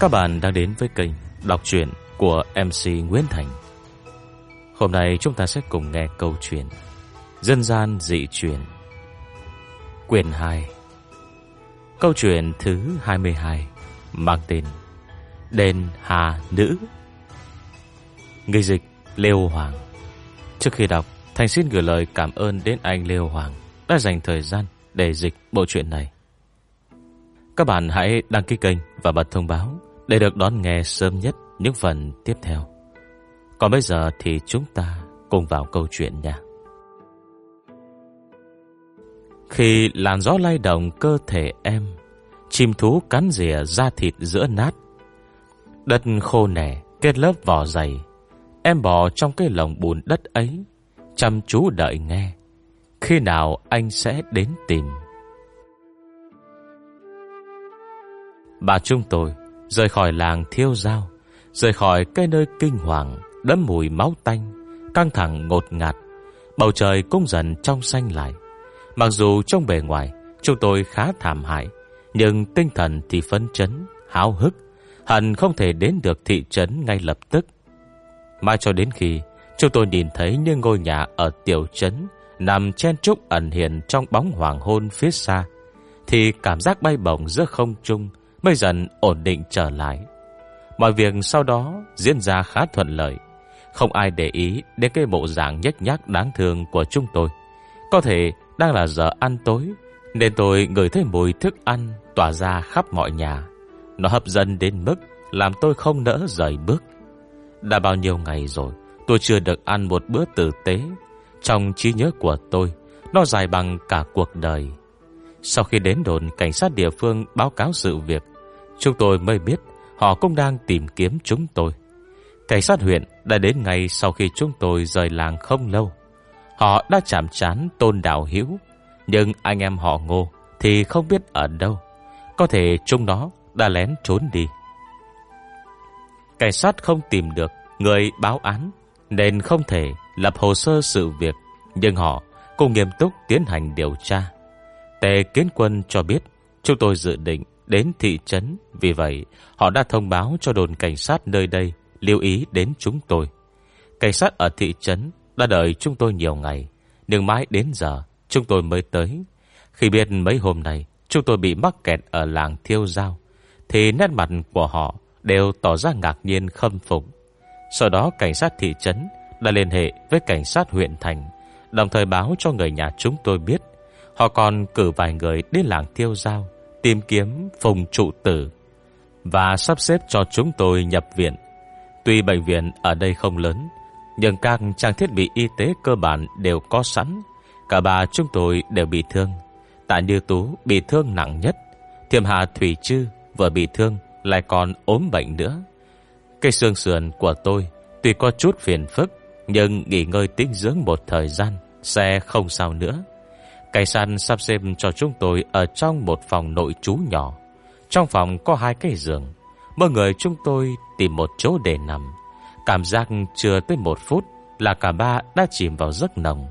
Các bạn đang đến với kênh đọc truyện của MC Nguyễn Thành. Hôm nay chúng ta sẽ cùng nghe câu chuyện Dân gian dị truyền, quyển 2. Câu chuyện thứ 22 mang tên Đền Hà Nữ. Người dịch Lêu Hoàng. Trước khi đọc, Thành xin gửi lời cảm ơn đến anh Lêu Hoàng đã dành thời gian để dịch bộ truyện này. Các bạn hãy đăng ký kênh và bật thông báo để được đón nghe sớm nhất những phần tiếp theo. Còn bây giờ thì chúng ta cùng vào câu chuyện nha. Khi làn gió lay động cơ thể em, chim thú cắn rỉa da thịt giữa nát, đất khô nẻ kết lớp vỏ dày, em bò trong cái lồng bùn đất ấy, chăm chú đợi nghe khi nào anh sẽ đến tìm. Bà chúng tôi rời khỏi làng Thiêu Dao, rời khỏi cái nơi kinh hoàng đẫm mùi máu tanh, căng thẳng ngột ngạt. Bầu trời cũng dần trong xanh lại. Mặc dù trong bề ngoài chúng tôi khá thảm hại, nhưng tinh thần thì phấn chấn, háo hức, hận không thể đến được thị trấn ngay lập tức. Mãi cho đến khi chúng tôi nhìn thấy những ngôi nhà ở tiểu trấn nằm chen chúc ẩn hiện trong bóng hoàng hôn phía xa, thì cảm giác bay bổng giữa không trung mới dần ổn định trở lại. Mọi việc sau đó diễn ra khá thuận lợi. Không ai để ý đến cái bộ dạng nhếch nhác đáng thương của chúng tôi. Có thể đang là giờ ăn tối, nên tôi ngửi thấy mùi thức ăn tỏa ra khắp mọi nhà. Nó hấp dẫn đến mức làm tôi không nỡ rời bước. Đã bao nhiêu ngày rồi tôi chưa được ăn một bữa tử tế. Trong trí nhớ của tôi, nó dài bằng cả cuộc đời. Sau khi đến đồn cảnh sát địa phương báo cáo sự việc, chúng tôi mới biết họ cũng đang tìm kiếm chúng tôi. Cảnh sát huyện đã đến ngay sau khi chúng tôi rời làng không lâu. Họ đã chạm trán Tôn Đạo Hữu, nhưng anh em họ Ngô thì không biết ở đâu. Có thể chúng nó đã lén trốn đi. Cảnh sát không tìm được người báo án nên không thể lập hồ sơ sự việc, nhưng họ cũng nghiêm túc tiến hành điều tra. Tề Kiến Quân cho biết chúng tôi dự định đến thị trấn, vì vậy họ đã thông báo cho đồn cảnh sát nơi đây lưu ý đến chúng tôi. Cảnh sát ở thị trấn đã đợi chúng tôi nhiều ngày, nhưng mãi đến giờ chúng tôi mới tới. Khi biết mấy hôm nay chúng tôi bị mắc kẹt ở làng Thiêu Dao, thì nét mặt của họ đều tỏ ra ngạc nhiên khâm phục. Sau đó cảnh sát thị trấn đã liên hệ với cảnh sát huyện thành, đồng thời báo cho người nhà chúng tôi biết. Họ còn cử vài người đến làng Thiêu Dao tìm kiếm Phùng trụ tử và sắp xếp cho chúng tôi nhập viện. Tuy bệnh viện ở đây không lớn, nhưng các trang thiết bị y tế cơ bản đều có sẵn. Cả ba chúng tôi đều bị thương. Tạ Như Tú bị thương nặng nhất, Thiêm Hà Thủy Trư vừa bị thương lại còn ốm bệnh nữa. Cái xương sườn của tôi tuy có chút phiền phức, nhưng nghỉ ngơi tĩnh dưỡng một thời gian sẽ không sao nữa. Cảnh sát sắp xếp cho chúng tôi ở trong một phòng nội trú nhỏ. Trong phòng có 2 cái giường. Mỗi người chúng tôi tìm một chỗ để nằm. Cảm giác chưa tới 1 phút là cả ba đã chìm vào giấc nồng.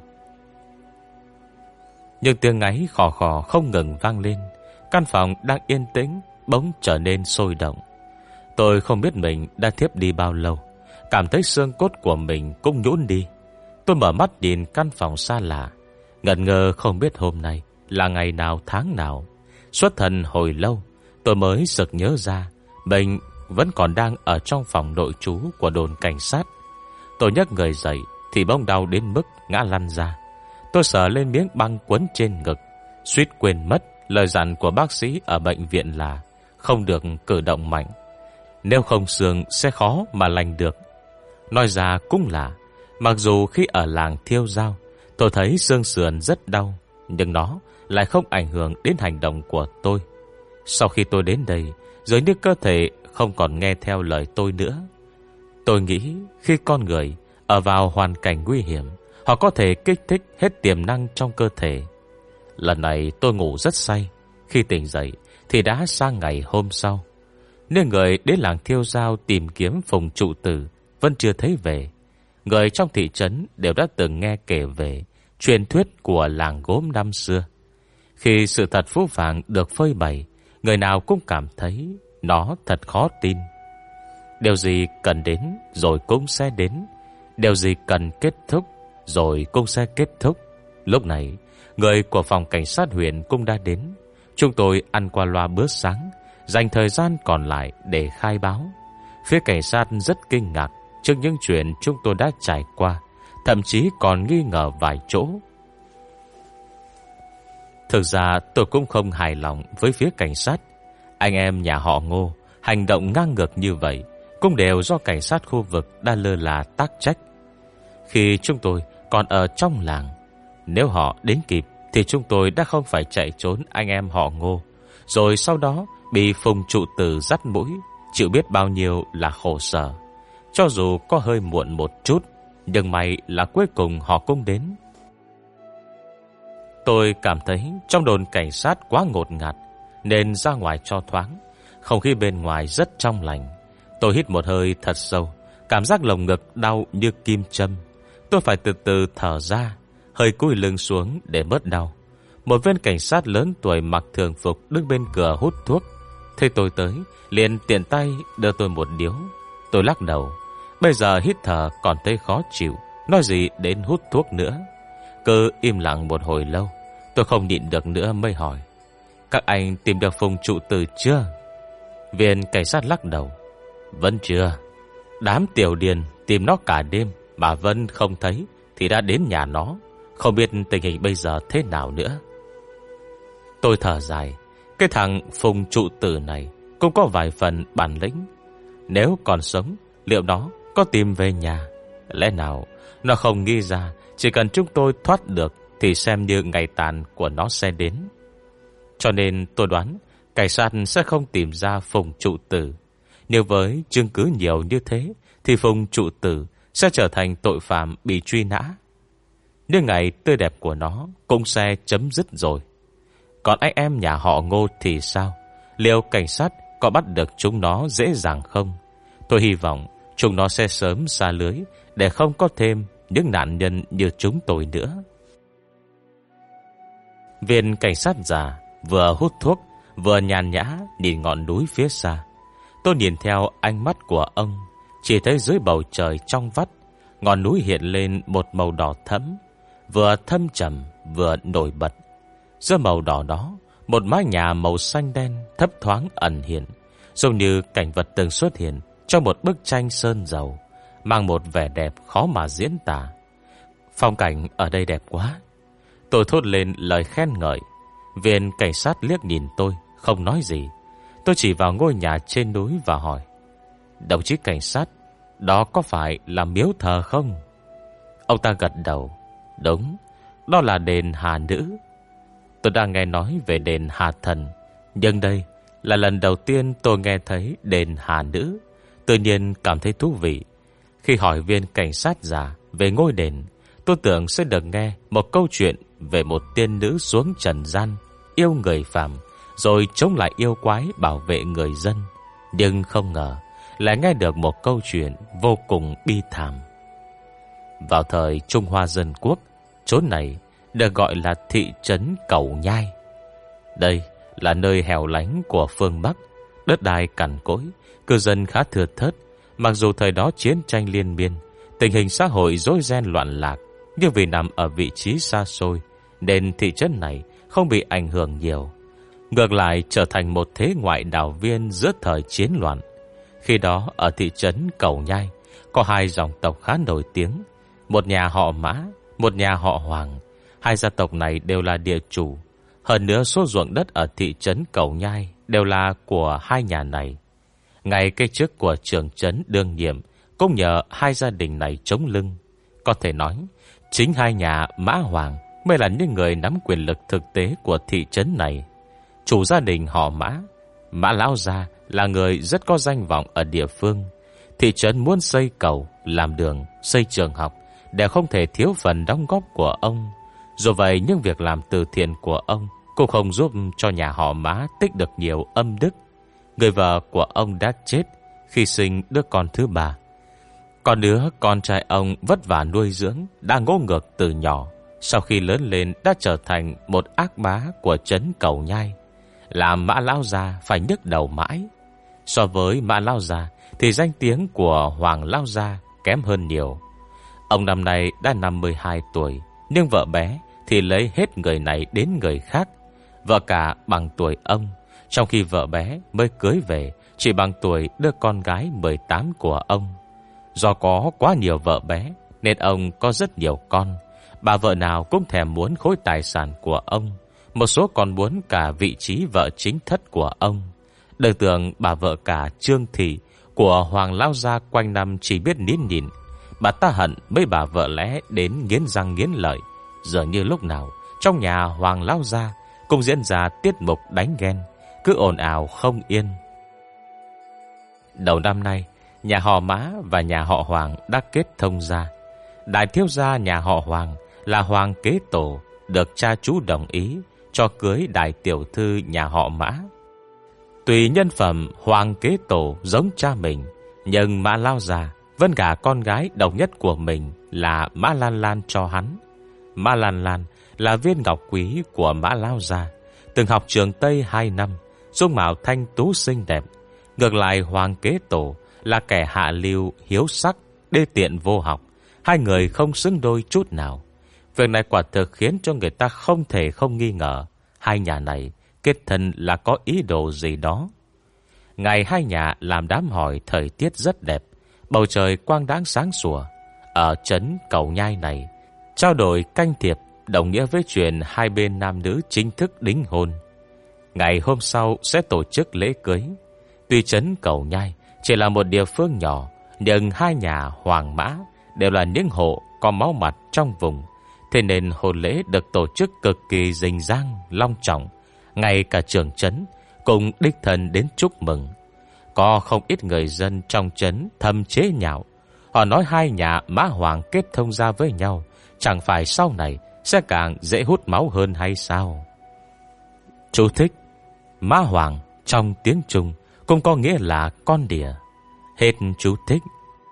Nhưng tiếng ngáy khò khò không ngừng vang lên. Căn phòng đang yên tĩnh bỗng trở nên sôi động. Tôi không biết mình đã thiếp đi bao lâu, cảm thấy xương cốt của mình cũng nhũn đi. Tôi mở mắt nhìn căn phòng xa lạ, ngẩn ngơ không biết hôm nay là ngày nào tháng nào. Xuất thần hồi lâu, tôi mới sực nhớ ra mình vẫn còn đang ở trong phòng nội trú của đồn cảnh sát. Tôi nhấc người dậy thì bỗng đau đến mức ngã lăn ra. Tôi sờ lên miếng băng quấn trên ngực, suýt quên mất lời dặn của bác sĩ ở bệnh viện là không được cử động mạnh, nếu không xương sẽ khó mà lành được. Nói ra cũng là, mặc dù khi ở làng Thiêu Dao tôi thấy xương sườn rất đau, nhưng nó lại không ảnh hưởng đến hành động của tôi. Sau khi tôi đến đây, dường như cơ thể không còn nghe theo lời tôi nữa. Tôi nghĩ khi con người ở vào hoàn cảnh nguy hiểm, họ có thể kích thích hết tiềm năng trong cơ thể. Lần này tôi ngủ rất say. Khi tỉnh dậy thì đã sang ngày hôm sau. Nên người đến làng Thiêu Dao tìm kiếm Phùng trụ tử vẫn chưa thấy về. Người trong thị trấn đều đã từng nghe kể về truyền thuyết của làng gốm năm xưa. Khi sự thật phũ phàng được phơi bày, người nào cũng cảm thấy nó thật khó tin. Điều gì cần đến rồi cũng sẽ đến, điều gì cần kết thúc rồi cũng sẽ kết thúc. Lúc này, người của phòng cảnh sát huyện cũng đã đến. Chúng tôi ăn qua loa bữa sáng, dành thời gian còn lại để khai báo. Phía cảnh sát rất kinh ngạc trước những chuyện chúng tôi đã trải qua, thậm chí còn nghi ngờ vài chỗ. Thực ra tôi cũng không hài lòng với phía cảnh sát. Anh em nhà họ Ngô hành động ngang ngược như vậy cũng đều do cảnh sát khu vực đã lơ là tác trách. Khi chúng tôi còn ở trong làng, nếu họ đến kịp thì chúng tôi đã không phải chạy trốn anh em họ Ngô, rồi sau đó bị Phùng trụ tử dắt mũi, chịu biết bao nhiêu là khổ sở. Cho dù có hơi muộn một chút, nhưng may là cuối cùng họ cũng đến. Tôi cảm thấy trong đồn cảnh sát quá ngột ngạt, nên ra ngoài cho thoáng. Không khí bên ngoài rất trong lành. Tôi hít một hơi thật sâu, cảm giác lồng ngực đau như kim châm. Tôi phải từ từ thở ra, hơi cúi lưng xuống để bớt đau. Một viên cảnh sát lớn tuổi mặc thường phục đứng bên cửa hút thuốc. Thấy tôi tới, liền tiện tay đưa tôi một điếu. Tôi lắc đầu. Bây giờ hít thở còn thấy khó chịu, nói gì đến hút thuốc nữa. Cứ im lặng một hồi lâu, tôi không nhịn được nữa mới hỏi: các anh tìm được Phùng trụ tử chưa? Viên cảnh sát lắc đầu: vẫn chưa. Đám tiểu điền tìm nó cả đêm mà vẫn không thấy thì đã đến nhà nó, không biết tình hình bây giờ thế nào nữa. Tôi thở dài. Cái thằng Phùng trụ tử này cũng có vài phần bản lĩnh. Nếu còn sống, liệu nó có tìm về nhà? Lẽ nào nó không nghĩ ra chỉ cần chúng tôi thoát được thì xem như ngày tàn của nó sẽ đến. Cho nên tôi đoán cảnh sát sẽ không tìm ra Phùng trụ tử. Nếu với chứng cứ nhiều như thế thì Phùng trụ tử sẽ trở thành tội phạm bị truy nã. Nhưng ngày tươi đẹp của nó cũng sẽ chấm dứt rồi. Còn anh em nhà họ Ngô thì sao? Liệu cảnh sát có bắt được chúng nó dễ dàng không? Tôi hy vọng chúng nó sẽ sớm xa lưới, để không có thêm những nạn nhân như chúng tôi nữa. Viên cảnh sát già vừa hút thuốc vừa nhàn nhã nhìn ngọn núi phía xa. Tôi nhìn theo ánh mắt của ông, chỉ thấy dưới bầu trời trong vắt, ngọn núi hiện lên một màu đỏ thẫm, vừa thâm trầm vừa nổi bật. Giữa màu đỏ đó, một mái nhà màu xanh đen thấp thoáng ẩn hiện, giống như cảnh vật từng xuất hiện trong một bức tranh sơn dầu, mang một vẻ đẹp khó mà diễn tả. Phong cảnh ở đây đẹp quá. Tôi thốt lên lời khen ngợi. Viên cảnh sát liếc nhìn tôi, không nói gì. Tôi chỉ vào ngôi nhà trên núi và hỏi: đồng chí cảnh sát, đó có phải là miếu thờ không? Ông ta gật đầu: đúng, đó là đền Hà Nữ. Tôi đang nghe nói về đền Hà Thần, nhưng đây là lần đầu tiên tôi nghe thấy đền Hà Nữ. Tự nhiên cảm thấy thú vị. Khi hỏi viên cảnh sát già về ngôi đền, tôi tưởng sẽ được nghe một câu chuyện về một tiên nữ xuống trần gian, yêu người phàm, rồi chống lại yêu quái, bảo vệ người dân. Nhưng không ngờ lại nghe được một câu chuyện vô cùng bi thảm. Vào thời Trung Hoa Dân Quốc, chốn này được gọi là thị trấn Cầu Nhai. Đây là nơi hẻo lánh của phương Bắc, đất đai cằn cỗi, cư dân khá thưa thớt. Mặc dù thời đó chiến tranh liên miên, tình hình xã hội rối ren loạn lạc, nhưng vì nằm ở vị trí xa xôi nên thị trấn này không bị ảnh hưởng nhiều. Ngược lại trở thành một thế ngoại đảo viên giữa thời chiến loạn. Khi đó ở thị trấn Cầu Nhai có hai dòng tộc khá nổi tiếng, một nhà họ Mã, một nhà họ Hoàng. Hai gia tộc này đều là địa chủ. Hơn nữa số ruộng đất ở thị trấn Cầu Nhai đều là của hai nhà này. Ngay cái chức của trưởng trấn đương nhiệm cũng nhờ hai gia đình này chống lưng. Có thể nói chính hai nhà Mã Hoàng mới là những người nắm quyền lực thực tế của thị trấn này. Chủ gia đình họ Mã, Mã Lão Gia, là người rất có danh vọng ở địa phương. Thị trấn muốn xây cầu, làm đường, xây trường học đều không thể thiếu phần đóng góp của ông. Dù vậy những việc làm từ thiện của ông cũng không giúp cho nhà họ Mã tích được nhiều âm đức. Người vợ của ông đã chết khi sinh đứa con thứ ba. Còn đứa con trai ông vất vả nuôi dưỡng đã ngỗ ngược từ nhỏ, sau khi lớn lên đã trở thành một ác bá của trấn Cầu Nhai, làm Mã Lão Gia phải nhức đầu mãi. So với Mã Lao Gia thì danh tiếng của Hoàng Lao Gia kém hơn nhiều. Ông năm nay đã 52 tuổi, nhưng vợ bé thì lấy hết người này đến người khác. Vợ cả bằng tuổi ông, trong khi vợ bé mới cưới về chỉ bằng tuổi đứa con gái 18 của ông. Do có quá nhiều vợ bé nên ông có rất nhiều con. Bà vợ nào cũng thèm muốn khối tài sản của ông. Một số còn muốn cả vị trí vợ chính thất của ông. Đời tưởng bà vợ cả Trương Thị của Hoàng Lao Gia quanh năm chỉ biết nín nhịn. Bà ta hận mấy bà vợ lẽ đến nghiến răng nghiến lợi. Dường như lúc nào trong nhà Hoàng Lao Gia cũng diễn ra tiết mục đánh ghen, cứ ồn ào không yên. Đầu năm nay, nhà họ Mã và nhà họ Hoàng đã kết thông gia. Đại thiếu gia nhà họ Hoàng là Hoàng Kế Tổ được cha chú đồng ý cho cưới đại tiểu thư nhà họ Mã. Tuy nhân phẩm Hoàng Kế Tổ giống cha mình, nhưng Mã Lao Gia vẫn gả con gái độc nhất của mình là Mã Lan Lan cho hắn. Mã Lan Lan là viên ngọc quý của Mã Lao Gia, từng học trường Tây 2 năm, dung mạo thanh tú xinh đẹp. Ngược lại Hoàng Kế Tổ là kẻ hạ lưu, hiếu sắc, đê tiện vô học. Hai người không xứng đôi chút nào. Việc này quả thực khiến cho người ta không thể không nghi ngờ hai nhà này kết thân là có ý đồ gì đó. Ngày hai nhà làm đám hỏi, thời tiết rất đẹp, bầu trời quang đãng sáng sủa. Ở trấn Cầu Nhai này, trao đổi canh thiệp đồng nghĩa với chuyện hai bên nam nữ chính thức đính hôn. Ngày hôm sau sẽ tổ chức lễ cưới. Tuy trấn Cầu Nhai chỉ là một địa phương nhỏ, nhưng hai nhà Hoàng Mã đều là những hộ có máu mặt trong vùng. Thế nên hôn lễ được tổ chức cực kỳ rình rang, long trọng. Ngay cả trưởng trấn cùng đích thân đến chúc mừng. Có không ít người dân trong trấn thầm chế nhạo. Họ nói hai nhà Mã Hoàng kết thông gia với nhau, chẳng phải sau này sẽ càng dễ hút máu hơn hay sao? Chú thích: Mã Hoàng trong tiếng Trung cũng có nghĩa là con đỉa. Hết chú thích.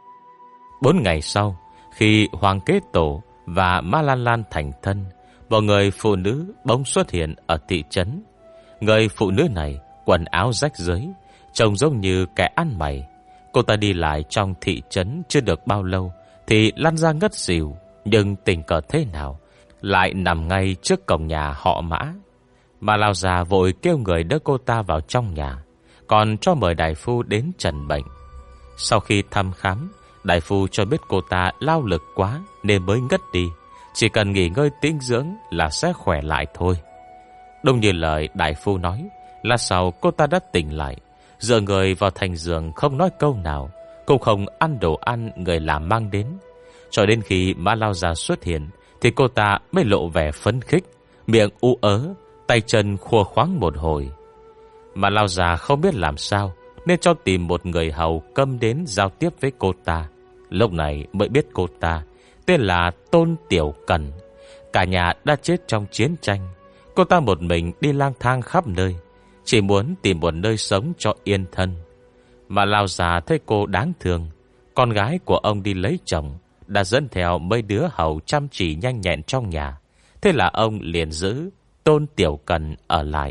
4 ngày sau, khi Hoàng Kế Tổ và Mã Lan Lan thành thân, một người phụ nữ bỗng xuất hiện ở thị trấn. Người phụ nữ này quần áo rách rưới, trông giống như kẻ ăn mày. Cô ta đi lại trong thị trấn chưa được bao lâu thì lăn ra ngất xỉu, nhưng tình cờ thế nào lại nằm ngay trước cổng nhà họ Mã. Mà Lao già vội kêu người đỡ cô ta vào trong nhà, còn cho mời đại phu đến trần bệnh. Sau khi thăm khám, đại phu cho biết cô ta lao lực quá nên mới ngất đi, chỉ cần nghỉ ngơi tĩnh dưỡng là sẽ khỏe lại thôi. Đúng như lời đại phu nói, là sau cô ta đã tỉnh lại, dựa người vào thành giường không nói câu nào, cũng không ăn đồ ăn người làm mang đến. Cho đến khi Mã Lao già xuất hiện thì cô ta mới lộ vẻ phấn khích, miệng ú ớ, tay chân khua khoáng một hồi. Mã Lao già không biết làm sao nên cho tìm một người hầu câm đến giao tiếp với cô ta. Lúc này mới biết cô ta tên là Tôn Tiểu Cần. Cả nhà đã chết trong chiến tranh. Cô ta một mình đi lang thang khắp nơi, chỉ muốn tìm một nơi sống cho yên thân. Mà Lao già thấy cô đáng thương. Con gái của ông đi lấy chồng, đã dẫn theo mấy đứa hầu chăm chỉ nhanh nhẹn trong nhà. Thế là ông liền giữ Tôn Tiểu Cần ở lại.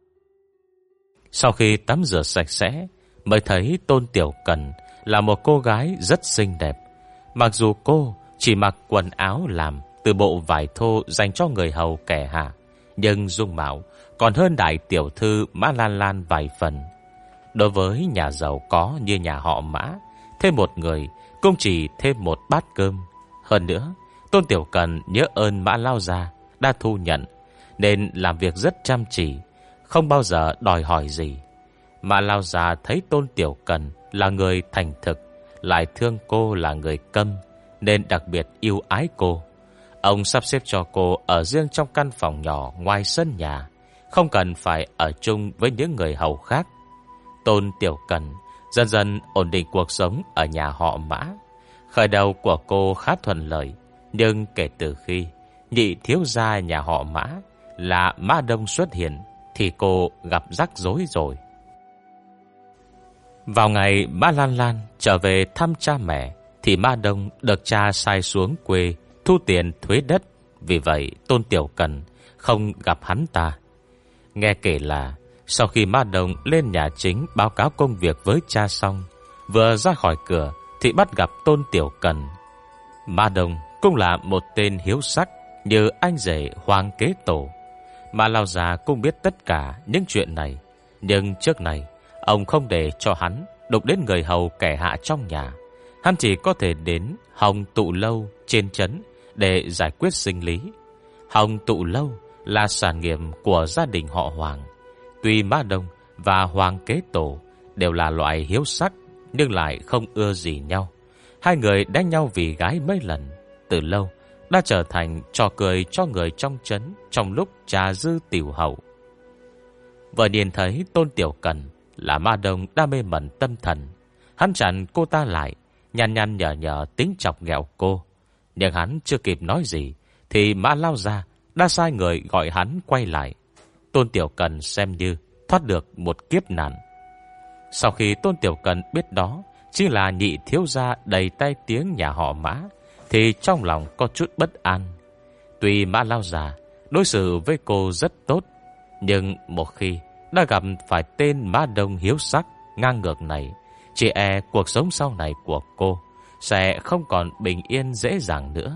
Sau khi tắm rửa sạch sẽ, mới thấy Tôn Tiểu Cần là một cô gái rất xinh đẹp. Mặc dù cô chỉ mặc quần áo làm từ bộ vải thô dành cho người hầu kẻ hạ, nhưng dung mạo còn hơn đại tiểu thư Mã Lan Lan vài phần. Đối với nhà giàu có như nhà họ Mã, thêm một người cũng chỉ thêm một bát cơm. Hơn nữa, Tôn Tiểu Cần nhớ ơn Mã Lao gia đã thu nhận, nên làm việc rất chăm chỉ, không bao giờ đòi hỏi gì. Mã Lao gia thấy Tôn Tiểu Cần là người thành thực, lại thương cô là người câm, nên đặc biệt yêu ái cô. Ông sắp xếp cho cô ở riêng trong căn phòng nhỏ ngoài sân nhà, không cần phải ở chung với những người hầu khác. Tôn Tiểu Cần dần dần ổn định cuộc sống ở nhà họ Mã. Khởi đầu của cô khá thuận lợi, nhưng kể từ khi nhị thiếu gia nhà họ Mã là Mã Đông xuất hiện thì cô gặp rắc rối rồi. Vào ngày Mã Lan Lan trở về thăm cha mẹ thì Mã Đông được cha sai xuống quê thu tiền thuế đất. Vì vậy Tôn Tiểu Cần không gặp hắn ta. Nghe kể là Sau khi Ma Đồng lên nhà chính báo cáo công việc với cha xong, vừa ra khỏi cửa thì bắt gặp Tôn Tiểu Cần. Ma Đồng cũng là một tên hiếu sắc như anh rể Hoàng Kế Tổ. Mà lão già cũng biết tất cả những chuyện này, nhưng trước này ông không để cho hắn đụng đến người hầu kẻ hạ trong nhà. Hắn chỉ có thể đến Hồng Tụ Lâu trên trấn để giải quyết sinh lý. Hồng Tụ Lâu là sản nghiệp của gia đình họ Hoàng. Tuy Ma Đông và Hoàng Kế Tổ đều là loại hiếu sắc, nhưng lại không ưa gì nhau. Hai người đánh nhau vì gái mấy lần, từ lâu đã trở thành trò cười cho người trong trấn trong lúc trà dư tiểu hậu. Vừa nhìn thấy Tôn Tiểu Cần là Ma Đông đã mê mẩn tâm thần, hắn chặn cô ta lại, nhăn nhăn nhở nhở tính chọc ghẹo cô. Nhưng hắn chưa kịp nói gì thì Mã Lao Gia đã sai người gọi hắn quay lại. Tôn Tiểu Cần xem như thoát được một kiếp nạn. Sau khi Tôn Tiểu Cần biết đó chính là nhị thiếu gia đầy tai tiếng nhà họ Mã, thì trong lòng có chút bất an. Tuy Mã Lao Già đối xử với cô rất tốt, nhưng một khi đã gặp phải tên Mã Đông hiếu sắc ngang ngược này, chỉ e cuộc sống sau này của cô sẽ không còn bình yên dễ dàng nữa.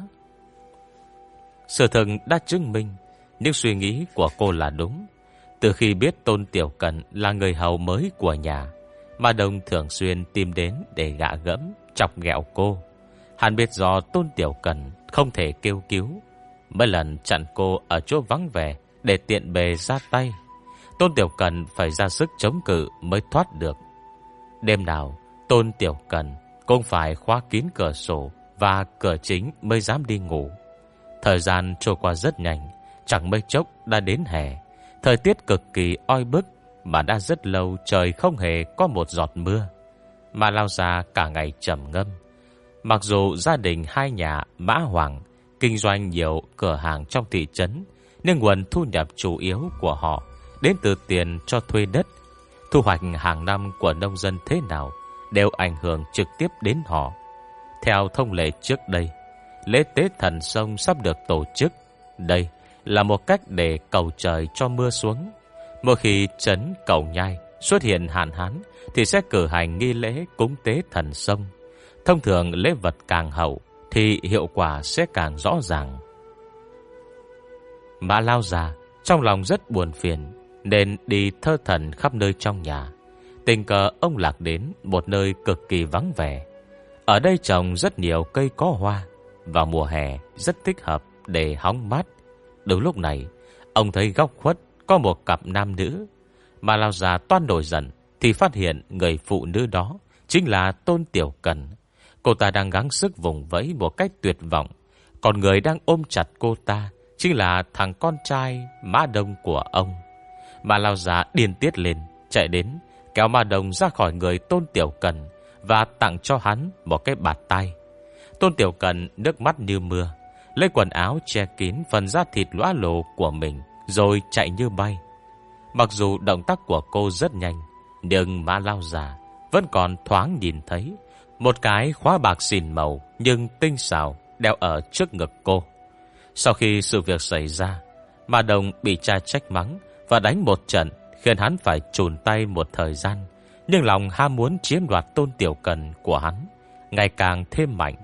Sự thật đã chứng minh những suy nghĩ của cô là đúng. Từ khi biết Tôn Tiểu Cần là người hầu mới của nhà, Mã Đông thường xuyên tìm đến để gạ gẫm, chọc ghẹo cô. Hắn biết rõ Tôn Tiểu Cần không thể kêu cứu, mấy lần chặn cô ở chỗ vắng vẻ để tiện bề ra tay. Tôn Tiểu Cần phải ra sức chống cự mới thoát được. Đêm nào Tôn Tiểu Cần cũng phải khóa kín cửa sổ và cửa chính mới dám đi ngủ. Thời gian trôi qua rất nhanh, chẳng mấy chốc đã đến hè. Thời tiết cực kỳ oi bức, mà đã rất lâu trời không hề có một giọt mưa. Mà Lao Gia cả ngày trầm ngâm. Mặc dù gia đình hai nhà Mã Hoàng kinh doanh nhiều cửa hàng trong thị trấn, nhưng nguồn thu nhập chủ yếu của họ đến từ tiền cho thuê đất. Thu hoạch hàng năm của nông dân thế nào đều ảnh hưởng trực tiếp đến họ. Theo thông lệ trước đây, lễ tế thần sông sắp được tổ chức. Đây là một cách để cầu trời cho mưa xuống. Mỗi khi trấn Cầu Nhai xuất hiện hạn hán thì sẽ cử hành nghi lễ cúng tế thần sông. Thông thường lễ vật càng hậu thì hiệu quả sẽ càng rõ ràng. Mã Lao Già trong lòng rất buồn phiền, nên đi thơ thần khắp nơi trong nhà. Tình cờ ông lạc đến một nơi cực kỳ vắng vẻ. Ở đây trồng rất nhiều cây có hoa, vào mùa hè rất thích hợp để hóng mát. Đúng lúc này, ông thấy góc khuất có một cặp nam nữ. Mà Lao Già toan nổi giận thì phát hiện người phụ nữ đó chính là Tôn Tiểu Cần. Cô ta đang gắng sức vùng vẫy một cách tuyệt vọng, còn người đang ôm chặt cô ta chính là thằng con trai Mã Đông của ông. Mà Lao Già điên tiết lên, chạy đến kéo Mã Đông ra khỏi người Tôn Tiểu Cần và tặng cho hắn một cái bạt tay. Tôn Tiểu Cần nước mắt như mưa, lấy quần áo che kín phần da thịt lõa lồ của mình rồi chạy như bay. Mặc dù động tác của cô rất nhanh, nhưng Mã Lao Già vẫn còn thoáng nhìn thấy một cái khóa bạc xìn màu nhưng tinh xảo đeo ở trước ngực cô. Sau khi sự việc xảy ra, Mã Đông bị cha trách mắng và đánh một trận, khiến hắn phải chùn tay một thời gian. Nhưng lòng ham muốn chiếm đoạt Tôn Tiểu Cần của hắn ngày càng thêm mạnh.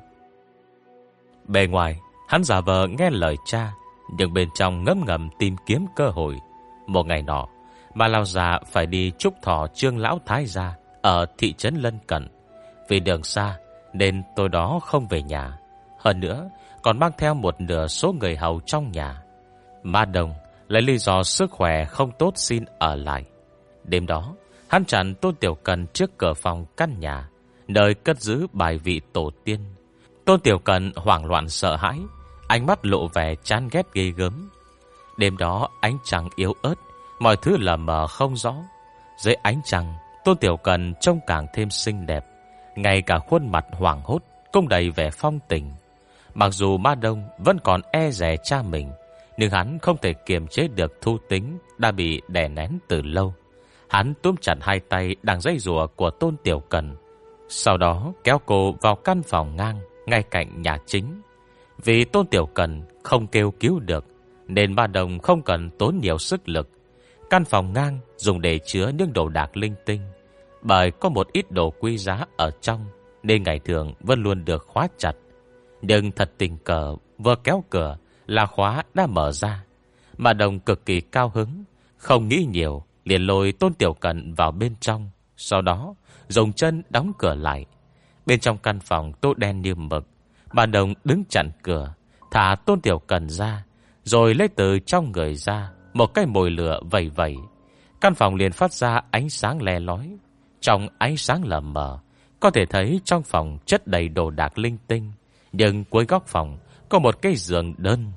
Bề ngoài hắn giả vờ nghe lời cha, nhưng bên trong ngấm ngầm tìm kiếm cơ hội. Một ngày nọ, Mã Lao Già phải đi chúc thọ Trương Lão Thái gia ở thị trấn lân cận. Vì đường xa nên tối đó không về nhà. Hơn nữa còn mang theo một nửa số người hầu trong nhà. Mã Đông lấy lý do sức khỏe không tốt xin ở lại. Đêm đó hắn chặn Tôn Tiểu Cần trước cửa phòng căn nhà, nơi cất giữ bài vị tổ tiên. Tôn Tiểu Cần hoảng loạn sợ hãi, ánh mắt lộ vẻ chán ghét ghê gớm. Đêm đó ánh trăng yếu ớt, mọi thứ lờ mờ không rõ. Dưới ánh trăng, Tôn Tiểu Cần trông càng thêm xinh đẹp, ngay cả khuôn mặt hoảng hốt cũng đầy vẻ phong tình. Mặc dù Mã Đông vẫn còn e dè cha mình, nhưng hắn không thể kiềm chế được thú tính đã bị đè nén từ lâu. Hắn túm chặt hai tay đang giãy giụa của Tôn Tiểu Cần, sau đó kéo cô vào căn phòng ngang ngay cạnh nhà chính. Vì Tôn Tiểu Cần không kêu cứu được, nên Mã Đông không cần tốn nhiều sức lực. Căn phòng ngang dùng để chứa những đồ đạc linh tinh, bởi có một ít đồ quý giá ở trong nên ngày thường vẫn luôn được khóa chặt. Nhưng thật tình cờ vừa kéo cửa là khóa đã mở ra. Mà Đồng cực kỳ cao hứng, không nghĩ nhiều, liền lôi Tôn Tiểu Cẩn vào bên trong, sau đó dùng chân đóng cửa lại. Bên trong căn phòng tối đen như mực. Mà Đồng đứng chặn cửa, thả Tôn Tiểu Cẩn ra, rồi lấy từ trong người ra một cái mồi lửa vẩy vẩy. Căn phòng liền phát ra ánh sáng le lói. Trong ánh sáng lờ mờ, có thể thấy trong phòng chất đầy đồ đạc linh tinh, nhưng cuối góc phòng có một cái giường đơn.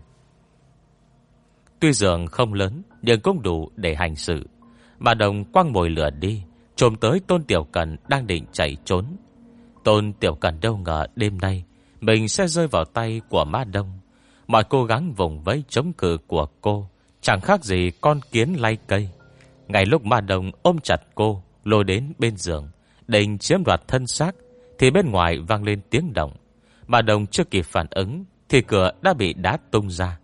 Tuy giường không lớn, nhưng cũng đủ để hành sự. Mà Đồng quăng mồi lửa đi, trồm tới Tôn Tiểu Cẩn đang định chạy trốn. Tôn Tiểu Cẩn đâu ngờ đêm nay mình sẽ rơi vào tay của Ma Đông. Mọi cố gắng vùng vẫy chống cự của cô chẳng khác gì con kiến lay cây. Ngay lúc Ma Đông ôm chặt cô, lôi đến bên giường định chiếm đoạt thân xác, thì bên ngoài vang lên tiếng động. Ma Đông chưa kịp phản ứng thì cửa đã bị đá tung ra.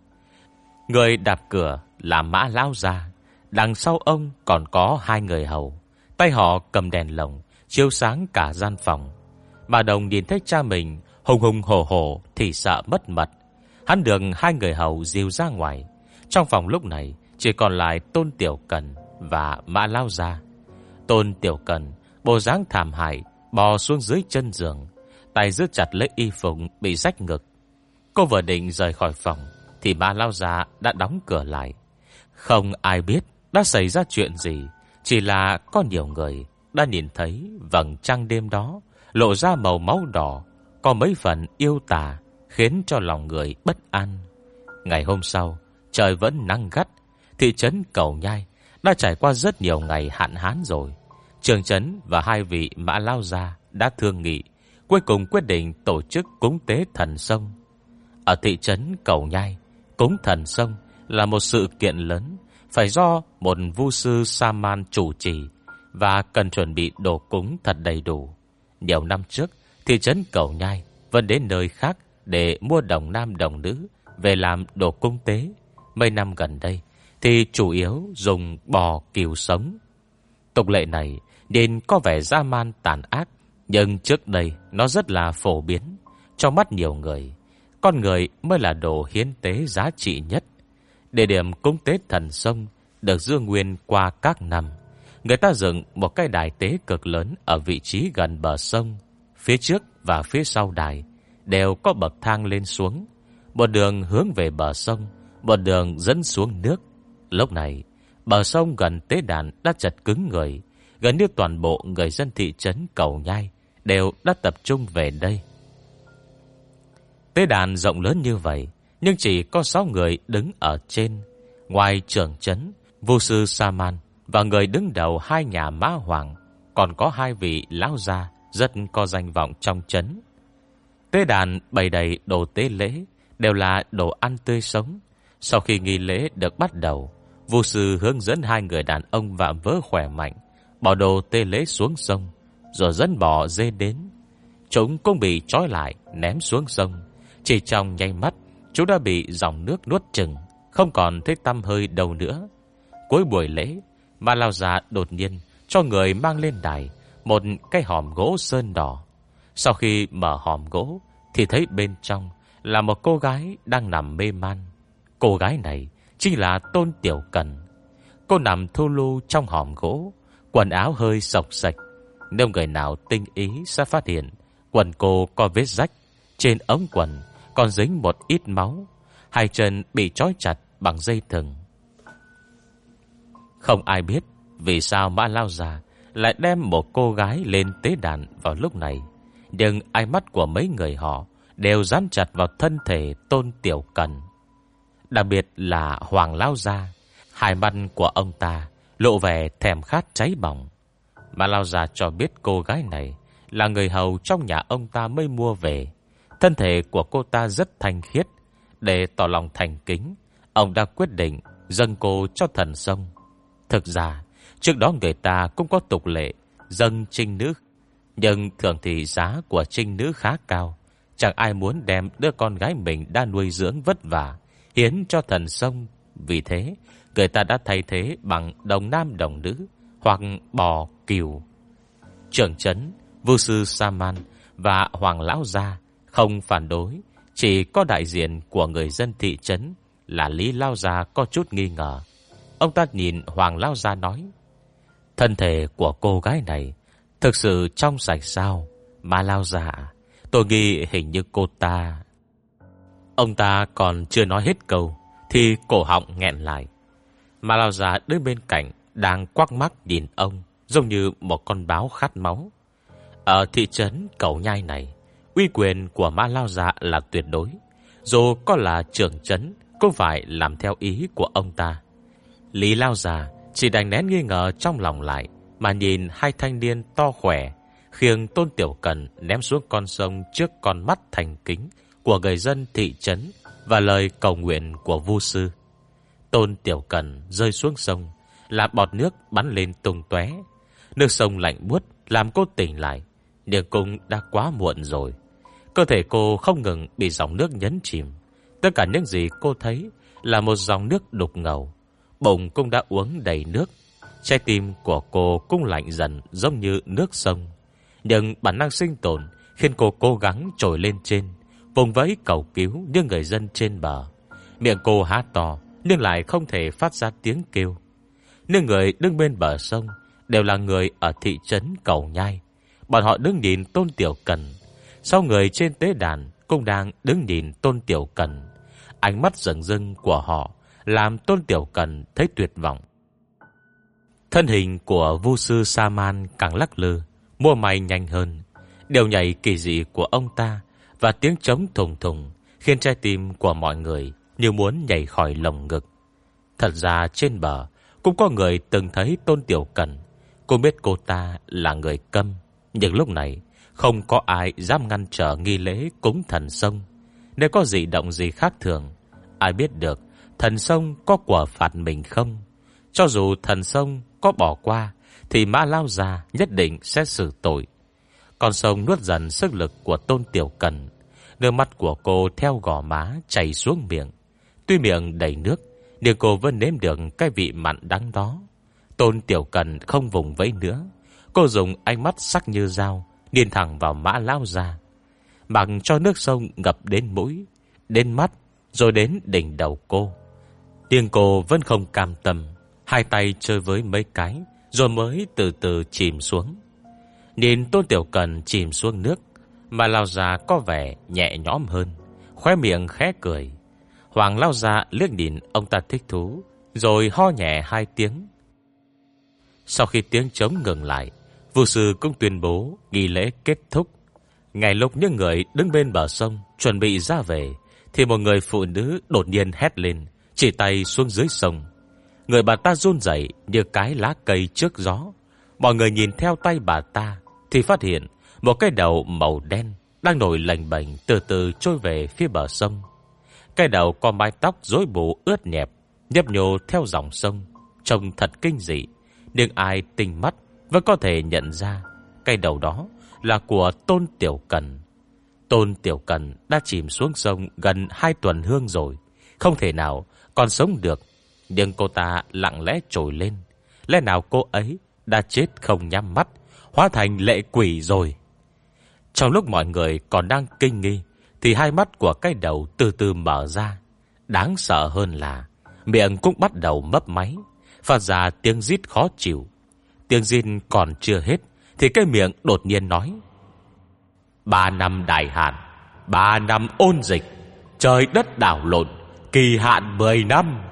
Người đạp cửa là Mã Lão Gia. Đằng sau ông còn có hai người hầu, tay họ cầm đèn lồng chiếu sáng cả gian phòng. Ma Đông nhìn thấy cha mình hùng hùng hổ hổ thì sợ mất mật. Hắn được hai người hầu dìu ra ngoài. Trong phòng lúc này chỉ còn lại Tôn Tiểu Cẩn và Mã Lão Gia. Tôn Tiểu Cẩn bộ dáng thảm hại bò xuống dưới chân giường, tay giữ chặt lấy y phục bị rách ngực. Cô vừa định rời khỏi phòng thì Mã Lão Gia đã đóng cửa lại. Không ai biết đã xảy ra chuyện gì, chỉ là có nhiều người đã nhìn thấy vầng trăng đêm đó lộ ra màu máu đỏ, có mấy phần yêu tà, khiến cho lòng người bất an. Ngày hôm sau, trời vẫn nắng gắt. Thị trấn Cầu Nhai đã trải qua rất nhiều ngày hạn hán rồi. Trường trấn và hai vị Mã Lão Gia đã thương nghị, cuối cùng quyết định tổ chức cúng tế thần sông. Ở thị trấn Cầu Nhai, cúng thần sông là một sự kiện lớn, phải do một vu sư Sa-man chủ trì, và cần chuẩn bị đồ cúng thật đầy đủ. Nhiều năm trước, thị trấn Cầu Nhai vẫn đến nơi khác để mua đồng nam đồng nữ về làm đồ cúng tế. Mấy năm gần đây thì chủ yếu dùng bò cừu sống. Tục lệ này nên có vẻ dã man tàn ác, nhưng trước đây nó rất là phổ biến. Trong mắt nhiều người, con người mới là đồ hiến tế giá trị nhất. Địa điểm cúng tế thần sông được giữ nguyên qua các năm. Người ta dựng một cái đài tế cực lớn ở vị trí gần bờ sông. Phía trước và phía sau đài đều có bậc thang lên xuống, một đường hướng về bờ sông, một đường dẫn xuống nước. Lúc này, bờ sông gần tế đàn đã chật cứng người. Gần như toàn bộ người dân thị trấn Cầu Nhai đều đã tập trung về đây. Tế đàn rộng lớn như vậy, nhưng chỉ có 6 người đứng ở trên. Ngoài trưởng trấn, vu sư Sa-man và người đứng đầu hai nhà Mã Hoàng, còn có hai vị lão gia rất có danh vọng trong trấn. Tế đàn bày đầy đồ tế lễ, đều là đồ ăn tươi sống. Sau khi nghi lễ được bắt đầu, vu sư hướng dẫn hai người đàn ông vạm vỡ khỏe mạnh bỏ đồ tế lễ xuống sông, rồi dẫn bò dê đến. Chúng cũng bị trói lại ném xuống sông. Chỉ trong nháy mắt, chúng đã bị dòng nước nuốt chửng, không còn thấy tăm hơi đâu nữa. Cuối buổi lễ, Mã Lão Gia đột nhiên cho người mang lên đài một cái hòm gỗ sơn đỏ. Sau khi mở hòm gỗ thì thấy bên trong là một cô gái đang nằm mê man. Cô gái này chính là Tôn Tiểu Cẩn. Cô nằm thu lu trong hòm gỗ, quần áo hơi xộc xệch. Nếu người nào tinh ý sẽ phát hiện quần cô có vết rách, trên ống quần còn dính một ít máu, hai chân bị trói chặt bằng dây thừng. Không ai biết vì sao Mã Lão Gia lại đem một cô gái lên tế đàn vào lúc này, nhưng ánh mắt của mấy người họ đều dán chặt vào thân thể Tôn Tiểu Cẩn. Đặc biệt là Hoàng Lão Gia, hai mắt của ông ta lộ vẻ thèm khát cháy bỏng. Mã Lão Gia cho biết cô gái này là người hầu trong nhà ông ta mới mua về. Thân thể của cô ta rất thanh khiết. Để tỏ lòng thành kính, ông đã quyết định dâng cô cho thần sông. Thực ra, trước đó người ta cũng có tục lệ dâng trinh nữ, nhưng thường thì giá của trinh nữ khá cao. Chẳng ai muốn đem đứa con gái mình đã nuôi dưỡng vất vả hiến cho thần sông. Vì thế, người ta đã thay thế bằng đồng nam đồng nữ hoặc bò cừu. Trưởng trấn, Vu sư Sa-man và Hoàng lão gia không phản đối, chỉ có đại diện của người dân thị trấn là Lý lão gia có chút nghi ngờ. Ông ta nhìn Hoàng lão gia nói: thân thể của cô gái này thực sự trong sạch sao? Mà lão gia, tôi nghĩ hình như cô ta... Ông ta còn chưa nói hết câu thì cổ họng nghẹn lại. Mà lão già đứng bên cạnh đang quắc mắt nhìn ông, giống như một con báo khát máu. Ở thị trấn Cầu Nhai này, uy quyền của Mã lão già là tuyệt đối. Dù có là trưởng trấn cũng phải làm theo ý của ông ta. Lý lão già chỉ đành nén nghi ngờ trong lòng lại, mà nhìn hai thanh niên to khỏe khiêng Tôn Tiểu Cần ném xuống con sông trước con mắt thành kính của người dân thị trấn và lời cầu nguyện của Vu sư. Tôn Tiểu Cần rơi xuống sông, là bọt nước bắn lên tung tóe. Nước sông lạnh buốt làm cô tỉnh lại, nhưng cũng đã quá muộn rồi. Cơ thể cô không ngừng bị dòng nước nhấn chìm. Tất cả những gì cô thấy là một dòng nước đục ngầu. Bụng cũng đã uống đầy nước. Trái tim của cô cũng lạnh dần giống như nước sông. Nhưng bản năng sinh tồn khiến cô cố gắng trồi lên trên, vùng vẫy cầu cứu những người dân trên bờ. Miệng cô há to nhưng lại không thể phát ra tiếng kêu. Những người đứng bên bờ sông đều là người ở thị trấn Cầu Nhai. Bọn họ đứng nhìn Tôn Tiểu Cần. Sau người trên tế đàn cũng đang đứng nhìn Tôn Tiểu Cần. Ánh mắt rừng rưng của họ làm Tôn Tiểu Cần thấy tuyệt vọng. Thân hình của Vu sư Sa-man càng lắc lư, mua may nhanh hơn. Điều nhảy kỳ dị của ông ta và tiếng trống thùng thùng khiến trái tim của mọi người như muốn nhảy khỏi lồng ngực. Thật ra trên bờ cũng có người từng thấy Tôn Tiểu Cần. Cô biết cô ta là người câm, nhưng lúc này không có ai dám ngăn trở nghi lễ cúng thần sông. Nếu có dị động gì khác thường, ai biết được thần sông có quả phạt mình không? Cho dù thần sông có bỏ qua thì Mã lão già nhất định sẽ xử tội. Con sông nuốt dần sức lực của Tôn Tiểu Cần. Nước mắt của cô theo gò má chảy xuống miệng. Tuy miệng đầy nước, nhưng cô vẫn nếm được cái vị mặn đắng đó. Tôn Tiểu Cần không vùng vẫy nữa. Cô dùng ánh mắt sắc như dao nhìn thẳng vào Mã lão già, mặc cho nước sông ngập đến mũi, đến mắt, rồi đến đỉnh đầu cô. Nhưng cô vẫn không cam tâm, hai tay chơi với mấy cái, rồi mới từ từ chìm xuống. Nhìn Tôn Tiểu Cần chìm xuống nước, mà lão già có vẻ nhẹ nhõm hơn, khóe miệng khẽ cười. Hoàng lão già liếc nhìn ông ta thích thú, rồi ho nhẹ hai tiếng. Sau khi tiếng trống ngừng lại, Vu sư cũng tuyên bố nghi lễ kết thúc. Ngay lúc những người đứng bên bờ sông chuẩn bị ra về, thì một người phụ nữ đột nhiên hét lên, chỉ tay xuống dưới sông. Người bà ta run rẩy như cái lá cây trước gió. Mọi người nhìn theo tay bà ta thì phát hiện một cái đầu màu đen đang nổi lềnh bềnh từ từ trôi về phía bờ sông. Cái đầu có mái tóc rối bù ướt nhẹp, nhấp nhô theo dòng sông, trông thật kinh dị. Nhưng ai tinh mắt vẫn có thể nhận ra cái đầu đó là của Tôn Tiểu Cần. Tôn Tiểu Cần đã chìm xuống sông gần 2 tuần hương rồi, không thể nào còn sống được. Nhưng cô ta lặng lẽ trồi lên. Lẽ nào cô ấy đã chết không nhắm mắt, hóa thành lệ quỷ rồi? Trong lúc mọi người còn đang kinh nghi, thì hai mắt của cái đầu từ từ mở ra. Đáng sợ hơn là miệng cũng bắt đầu mấp máy, phát ra tiếng rít khó chịu. Tiếng rít còn chưa hết thì cái miệng đột nhiên nói: 3 năm đại hạn, 3 năm ôn dịch, trời đất đảo lộn, kỳ hạn 10 năm.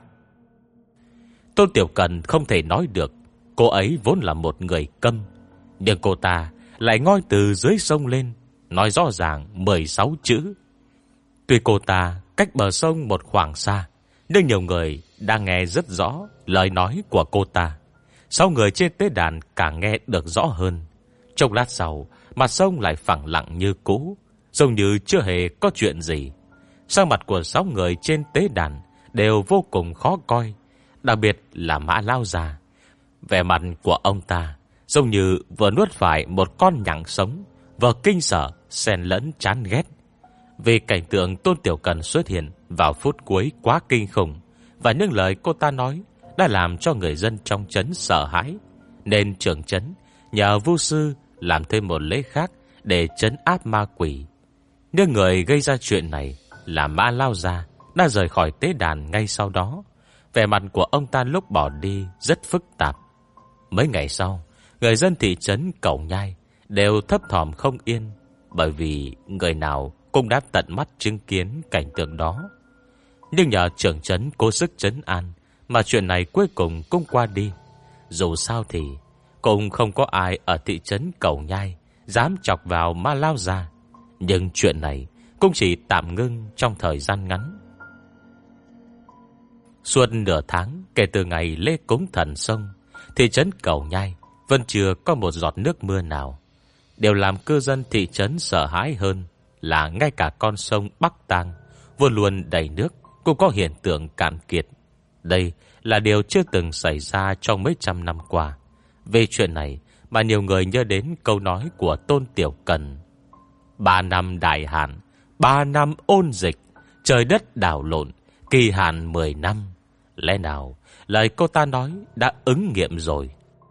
Tôn Tiểu Cần không thể nói được. Cô ấy vốn là một người câm, nhưng cô ta lại ngoi từ dưới sông lên, nói rõ ràng 16 chữ. Tuy cô ta cách bờ sông một khoảng xa, nhưng nhiều người đang nghe rất rõ lời nói của cô ta. 6 người trên tế đàn càng nghe được rõ hơn. Trong lát sau, mặt sông lại phẳng lặng như cũ, giống như chưa hề có chuyện gì. Sắc mặt của 6 người trên tế đàn đều vô cùng khó coi, đặc biệt là Mã lão già. Vẻ mặt của ông ta giống như vừa nuốt phải một con nhặng sống, vừa kinh sợ xen lẫn chán ghét. Vì cảnh tượng Tôn Tiểu Cần xuất hiện vào phút cuối quá kinh khủng, và những lời cô ta nói đã làm cho người dân trong trấn sợ hãi, nên trưởng trấn nhờ vu sư làm thêm một lễ khác để trấn áp ma quỷ. Nhưng người gây ra chuyện này là Ma Lao Già đã rời khỏi tế đàn ngay sau đó. Vẻ mặt của ông ta lúc bỏ đi rất phức tạp. Mấy ngày sau, người dân thị trấn Cầu Nhai đều thấp thỏm không yên, bởi vì người nào cũng đã tận mắt chứng kiến cảnh tượng đó. Nhưng nhờ trưởng trấn cố sức trấn an mà chuyện này cuối cùng cũng qua đi. Dù sao thì cũng không có ai ở thị trấn Cầu Nhai dám chọc vào Ma Lao Già. Nhưng chuyện này cũng chỉ tạm ngưng trong thời gian ngắn. Suốt nửa tháng kể từ ngày lễ cúng thần sông, thị trấn Cầu Nhai vẫn chưa có một giọt nước mưa nào. Điều làm cư dân thị trấn sợ hãi hơn là ngay cả con sông Bắc Tang vốn luôn đầy nước cũng có hiện tượng cạn kiệt. Đây là điều chưa từng xảy ra trong mấy trăm năm qua. Về chuyện này mà nhiều người nhớ đến câu nói của Tôn Tiểu Cần: 3 năm đại hạn, 3 năm ôn dịch, trời đất đảo lộn, kỳ hạn 10 năm. Lẽ nào lời cô ta nói đã ứng nghiệm rồi?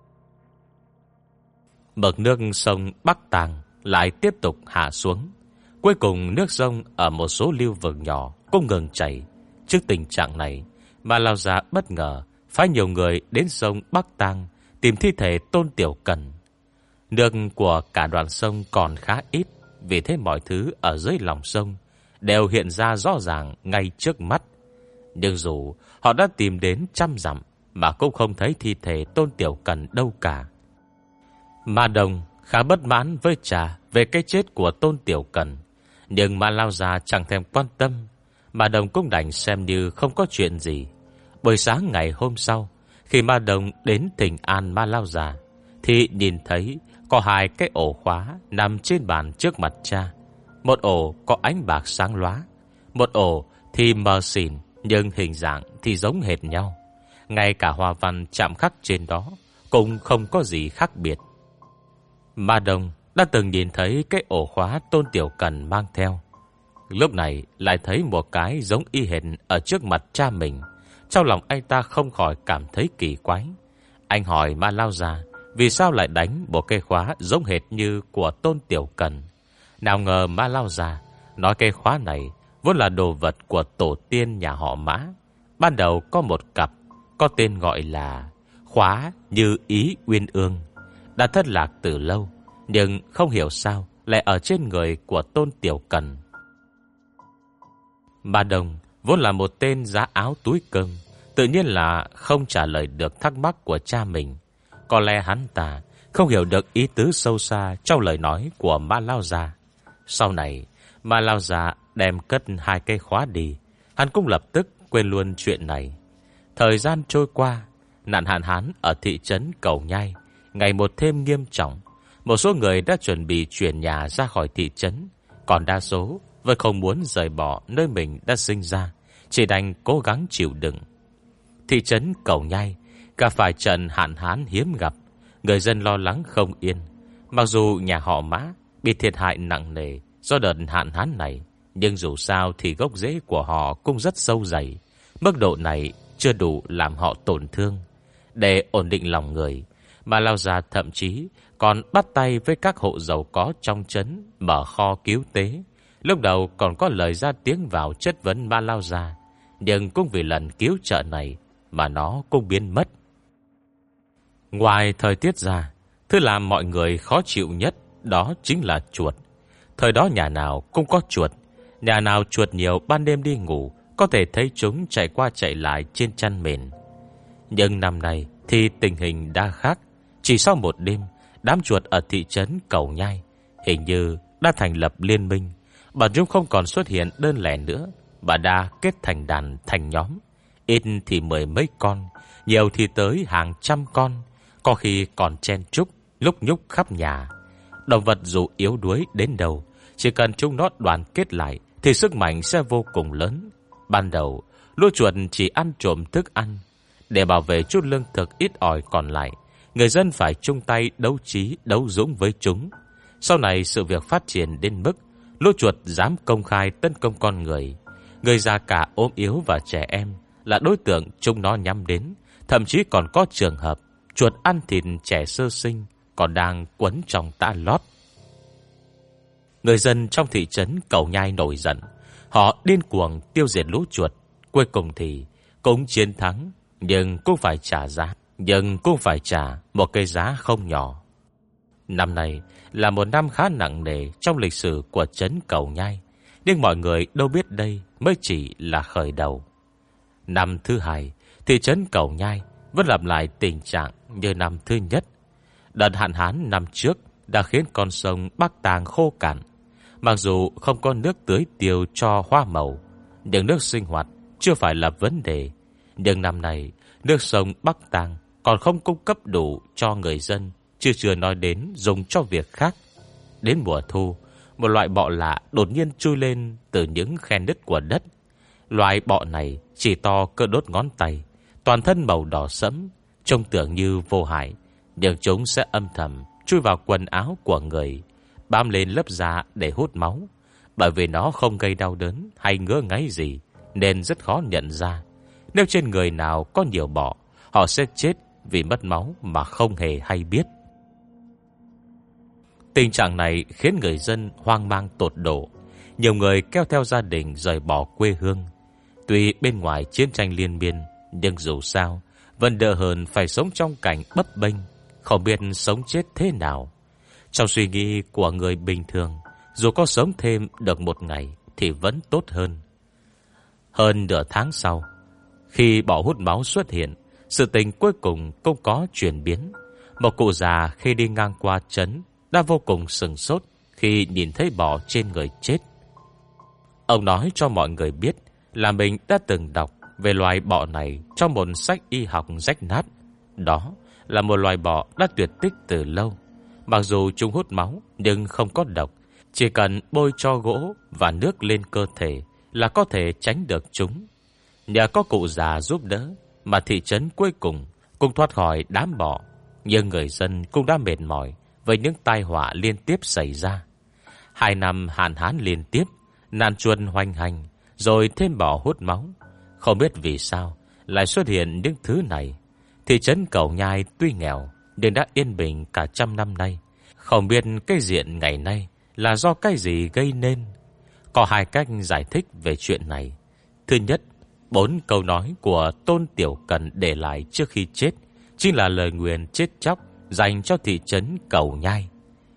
Mực nước sông Bắc Tang lại tiếp tục hạ xuống. Cuối cùng nước sông ở một số lưu vực nhỏ cũng ngừng chảy. Trước tình trạng này, Ma Lao Già bất ngờ phái nhiều người đến sông Bắc Tang tìm thi thể Tôn Tiểu Cần. Nước của cả đoạn sông còn khá ít, vì thế mọi thứ ở dưới lòng sông đều hiện ra rõ ràng ngay trước mắt. Nhưng dù họ đã tìm đến trăm dặm mà cũng không thấy thi thể Tôn Tiểu Cần đâu cả. Ma Đồng khá bất mãn với cha về cái chết của Tôn Tiểu Cần, nhưng Ma Lao Già chẳng thèm quan tâm. Ma Đồng cũng đành xem như không có chuyện gì. Buổi sáng ngày hôm sau, khi Ma Đồng đến thỉnh an Ma Lao Già, thì nhìn thấy có 2 cái ổ khóa nằm trên bàn trước mặt cha. Một ổ có ánh bạc sáng lóa, một ổ thì mờ xỉn, nhưng hình dạng thì giống hệt nhau. Ngay cả hoa văn chạm khắc trên đó cũng không có gì khác biệt. Ma Đồng đã từng nhìn thấy cái ổ khóa Tôn Tiểu Cần mang theo. Lúc này lại thấy một cái giống y hệt ở trước mặt cha mình. Trong lòng anh ta không khỏi cảm thấy kỳ quái. Anh hỏi Ma Lao Già vì sao lại đánh một cây khóa giống hệt như của Tôn Tiểu Cần. Nào ngờ Ma Lao Già nói cây khóa này vốn là đồ vật của tổ tiên nhà họ Mã. Ban đầu có một cặp có tên gọi là khóa Như Ý Uyên Ương, đã thất lạc từ lâu, nhưng không hiểu sao lại ở trên người của Tôn Tiểu Cần. Ma Đồng vốn là một tên giá áo túi cơm, tự nhiên là không trả lời được thắc mắc của cha mình. Có lẽ hắn ta không hiểu được ý tứ sâu xa trong lời nói của Ma Lao Già. Sau này, Ma Lao Già đem cất 2 cây khóa đi, hắn cũng lập tức quên luôn chuyện này. Thời gian trôi qua, nạn hạn hán ở thị trấn Cầu Nhai ngày một thêm nghiêm trọng. Một số người đã chuẩn bị chuyển nhà ra khỏi thị trấn, còn đa số vẫn không muốn rời bỏ nơi mình đã sinh ra, chỉ đành cố gắng chịu đựng. Thị trấn Cầu Nhai gặp phải trận hạn hán hiếm gặp, người dân lo lắng không yên. Mặc dù nhà họ Mã bị thiệt hại nặng nề do đợt hạn hán này, nhưng dù sao thì gốc rễ của họ cũng rất sâu dày. Mức độ này chưa đủ làm họ tổn thương. Để ổn định lòng người, Ma Lao Già thậm chí còn bắt tay với các hộ giàu có trong trấn mở kho cứu tế. Lúc đầu còn có lời ra tiếng vào chất vấn Ma Lao Già, nhưng cũng vì lần cứu trợ này mà nó cũng biến mất. Ngoài thời tiết ra, thứ làm mọi người khó chịu nhất đó chính là chuột. Thời đó nhà nào cũng có chuột. Nhà nào chuột nhiều ban đêm đi ngủ có thể thấy chúng chạy qua chạy lại trên chăn mền. Nhưng năm nay thì tình hình đã khác. Chỉ sau một đêm, đám chuột ở thị trấn Cầu Nhai hình như đã thành lập liên minh. Bọn chúng không còn xuất hiện đơn lẻ nữa, mà đã kết thành đàn thành nhóm. Ít thì 10 mấy con, nhiều thì tới hàng trăm con, có khi còn chen chúc, lúc nhúc khắp nhà. Động vật dù yếu đuối đến đâu, chỉ cần chúng nó đoàn kết lại thì sức mạnh sẽ vô cùng lớn. Ban đầu, lũ chuột chỉ ăn trộm thức ăn. Để bảo vệ chút lương thực ít ỏi còn lại, người dân phải chung tay đấu trí, đấu dũng với chúng. Sau này sự việc phát triển đến mức lũ chuột dám công khai tấn công con người. Người già cả ốm yếu và trẻ em là đối tượng chúng nó nhắm đến. Thậm chí còn có trường hợp chuột ăn thịt trẻ sơ sinh còn đang quấn trong tã lót. Người dân trong thị trấn Cầu Nhai nổi giận. Họ điên cuồng tiêu diệt lũ chuột. Cuối cùng thì cũng chiến thắng, nhưng cũng phải trả một cái giá không nhỏ. Năm này là một năm khá nặng nề trong lịch sử của trấn Cầu Nhai, nhưng mọi người đâu biết đây mới chỉ là khởi đầu. Năm thứ hai, thị trấn Cầu Nhai vẫn lặp lại tình trạng như năm thứ nhất. Đợt hạn hán năm trước đã khiến con sông Bắc Tàng khô cạn. Mặc dù không có nước tưới tiêu cho hoa màu, nhưng nước sinh hoạt chưa phải là vấn đề. Nhưng năm nay, nước sông Bắc Tàng còn không cung cấp đủ cho người dân, chưa nói đến dùng cho việc khác. Đến mùa thu, một loại bọ lạ đột nhiên chui lên từ những khe nứt của đất. Loài bọ này chỉ to cỡ đốt ngón tay, toàn thân màu đỏ sẫm, trông tưởng như vô hại, nhưng chúng sẽ âm thầm chui vào quần áo của người, bám lên lớp da để hút máu. Bởi vì nó không gây đau đớn hay ngứa ngáy gì, nên rất khó nhận ra. Nếu trên người nào có nhiều bọ, họ sẽ chết vì mất máu mà không hề hay biết. Tình trạng này khiến người dân hoang mang tột độ. Nhiều người kéo theo gia đình rời bỏ quê hương. Tuy bên ngoài chiến tranh liên miên, nhưng dù sao vẫn đỡ hơn phải sống trong cảnh bấp bênh, không biết sống chết thế nào. Trong suy nghĩ của người bình thường, dù có sống thêm được một ngày thì vẫn tốt hơn. Hơn nửa tháng sau, khi bọ hút máu xuất hiện, sự tình cuối cùng cũng có chuyển biến. Một cụ già khi đi ngang qua trấn đã vô cùng sửng sốt khi nhìn thấy bọ trên người chết. Ông nói cho mọi người biết là mình đã từng đọc về loài bọ này trong một sách y học rách nát. Đó là một loài bọ đã tuyệt tích từ lâu. Mặc dù chúng hút máu nhưng không có độc, chỉ cần bôi cho gỗ và nước lên cơ thể là có thể tránh được chúng. Nhờ có cụ già giúp đỡ mà thị trấn cuối cùng cũng thoát khỏi đám bọ. Nhưng người dân cũng đã mệt mỏi với những tai họa liên tiếp xảy ra. 2 năm hạn hán liên tiếp, nạn chuột hoành hành, rồi thêm bọ hút máu. Không biết vì sao lại xuất hiện những thứ này. Thị trấn Cầu Nhai tuy nghèo nhưng đã yên bình cả 100 năm nay. Không biết cái diện ngày nay là do cái gì gây nên. Có 2 cách giải thích về chuyện này. Thứ nhất, 4 câu nói của Tôn Tiểu Cần để lại trước khi chết chính là lời nguyền chết chóc dành cho thị trấn Cầu Nhai.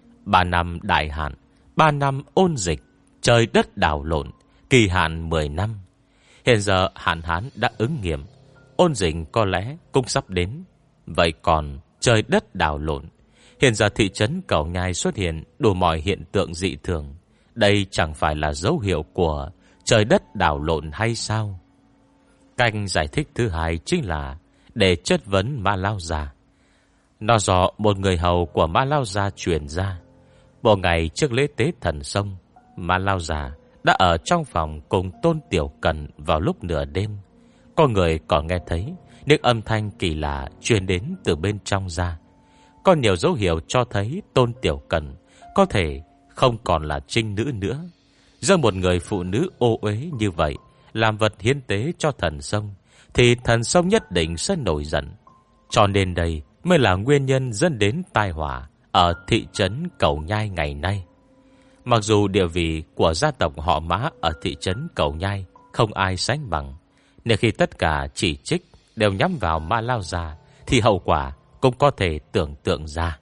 3 năm đại hạn, 3 năm ôn dịch, trời đất đảo lộn, kỳ hạn 10 năm. Hiện giờ hạn hán đã ứng nghiệm, ôn dịch có lẽ cũng sắp đến. Vậy còn trời đất đảo lộn, hiện giờ thị trấn Cầu Nhai xuất hiện đủ mọi hiện tượng dị thường. Đây chẳng phải là dấu hiệu của trời đất đảo lộn hay sao? Cách giải thích thứ hai chính là để chất vấn Ma Lao Già. Nó do một người hầu của Ma Lao Già truyền ra. Một ngày trước lễ tế thần sông, Ma Lao Già đã ở trong phòng cùng Tôn Tiểu Cần vào lúc nửa đêm. Có người còn nghe thấy những âm thanh kỳ lạ truyền đến từ bên trong ra. Có nhiều dấu hiệu cho thấy Tôn Tiểu Cần có thể không còn là trinh nữ nữa. Do một người phụ nữ ô uế như vậy làm vật hiến tế cho thần sông, thì thần sông nhất định sẽ nổi giận. Cho nên đây mới là nguyên nhân dẫn đến tai họa ở thị trấn Cầu Nhai ngày nay. Mặc dù địa vị của gia tộc họ Mã ở thị trấn Cầu Nhai không ai sánh bằng, nếu khi tất cả chỉ trích đều nhắm vào Ma Lao Già thì hậu quả cũng có thể tưởng tượng ra.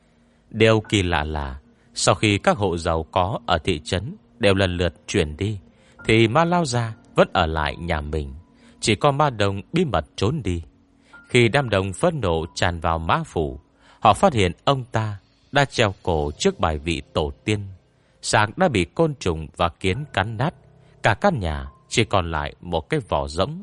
Điều kỳ lạ là sau khi các hộ giàu có ở thị trấn đều lần lượt chuyển đi, thì Ma Lao Già vẫn ở lại nhà mình. Chỉ có Ma Đồng bí mật trốn đi. Khi đám đông phẫn nộ tràn vào Mã phủ, họ phát hiện ông ta đã treo cổ trước bài vị tổ tiên. Xác đã bị côn trùng và kiến cắn nát. Cả căn nhà chỉ còn lại một cái vỏ rỗng.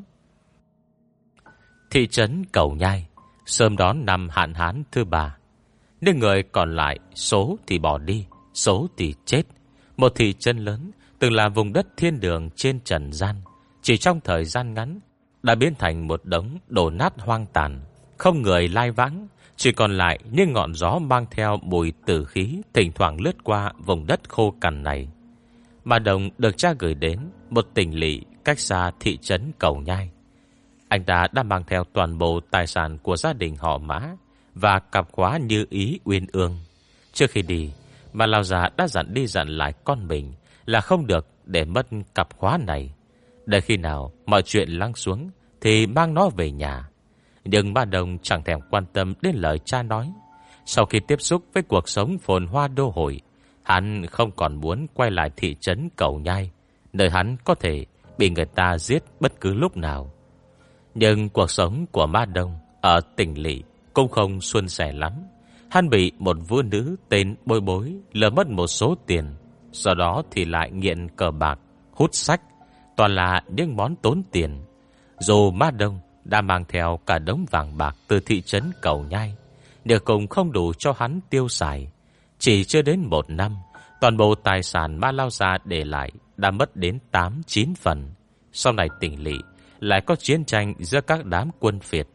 Thị trấn Cầu Nhai sớm đón năm hạn hán thứ 3. Nhưng người còn lại số thì bỏ đi, số thì chết. Một thị trấn lớn từng là vùng đất thiên đường trên trần gian, chỉ trong thời gian ngắn đã biến thành một đống đổ nát hoang tàn, không người lai vãng. Chỉ còn lại những ngọn gió mang theo mùi tử khí thỉnh thoảng lướt qua vùng đất khô cằn này. Ma Đồng được cha gửi đến một tỉnh lỵ cách xa thị trấn Cầu Nhai. Anh ta đã mang theo toàn bộ tài sản của gia đình họ Mã và cặp khóa như ý uyên ương. Trước khi đi, mà Lão già đã dặn đi dặn lại con mình là không được để mất cặp khóa này. Để khi nào mọi chuyện lắng xuống thì mang nó về nhà. Nhưng Ma Đồng chẳng thèm quan tâm đến lời cha nói. Sau khi tiếp xúc với cuộc sống phồn hoa đô hội, hắn không còn muốn quay lại thị trấn Cầu Nhai, nơi hắn có thể bị người ta giết bất cứ lúc nào. Nhưng cuộc sống của Ma Đông ở tỉnh lỵ cũng không suôn sẻ lắm. Hắn bị một vũ nữ tên Bối Bối lừa mất một số tiền, sau đó thì lại nghiện cờ bạc, hút sách, toàn là những món tốn tiền. Dù Ma Đông đã mang theo cả đống vàng bạc từ thị trấn Cầu Nhai, nhưng cũng không đủ cho hắn tiêu xài. Chỉ chưa đến 1 năm, toàn bộ tài sản Ma Lao Gia để lại đã mất đến 8-9 phần. Sau này tỉnh lỵ lại có chiến tranh giữa các đám quân phiệt.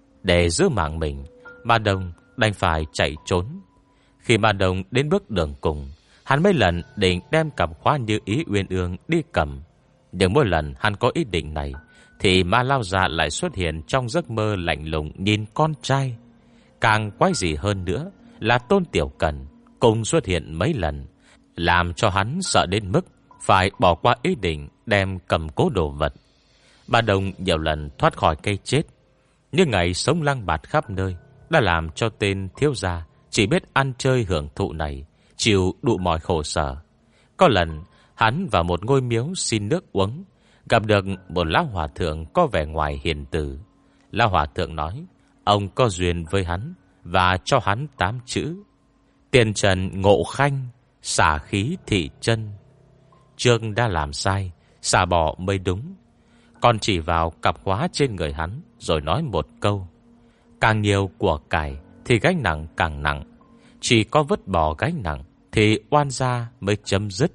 Để giữ mạng mình, Ma Đông đành phải chạy trốn. Khi Ma Đông đến bước đường cùng, hắn mấy lần định đem cặp khóa như ý uyên ương đi cầm. Nhưng mỗi lần hắn có ý định này thì Ma Lao Gia lại xuất hiện trong giấc mơ lạnh lùng nhìn con trai. Càng quái dị hơn nữa là Tôn Tiểu Cần cùng xuất hiện mấy lần, làm cho hắn sợ đến mức phải bỏ qua ý định đem cầm cố đồ vật. Ma Đông nhiều lần thoát khỏi cây chết, nhưng ngày sống lang bạt khắp nơi đã làm cho tên thiếu gia chỉ biết ăn chơi hưởng thụ này chịu đủ mọi khổ sở. Có lần hắn vào một ngôi miếu xin nước uống, gặp được một lão hòa thượng có vẻ ngoài hiền từ. Lão hòa thượng nói ông có duyên với hắn và cho hắn 8 chữ: tiền trần ngộ khanh, xả khí thị chân. Trương đã làm sai, xả bỏ mới đúng. Còn chỉ vào cặp khóa trên người hắn rồi nói một câu: càng nhiều của cải thì gánh nặng càng nặng, chỉ có vứt bỏ gánh nặng thì oan gia mới chấm dứt.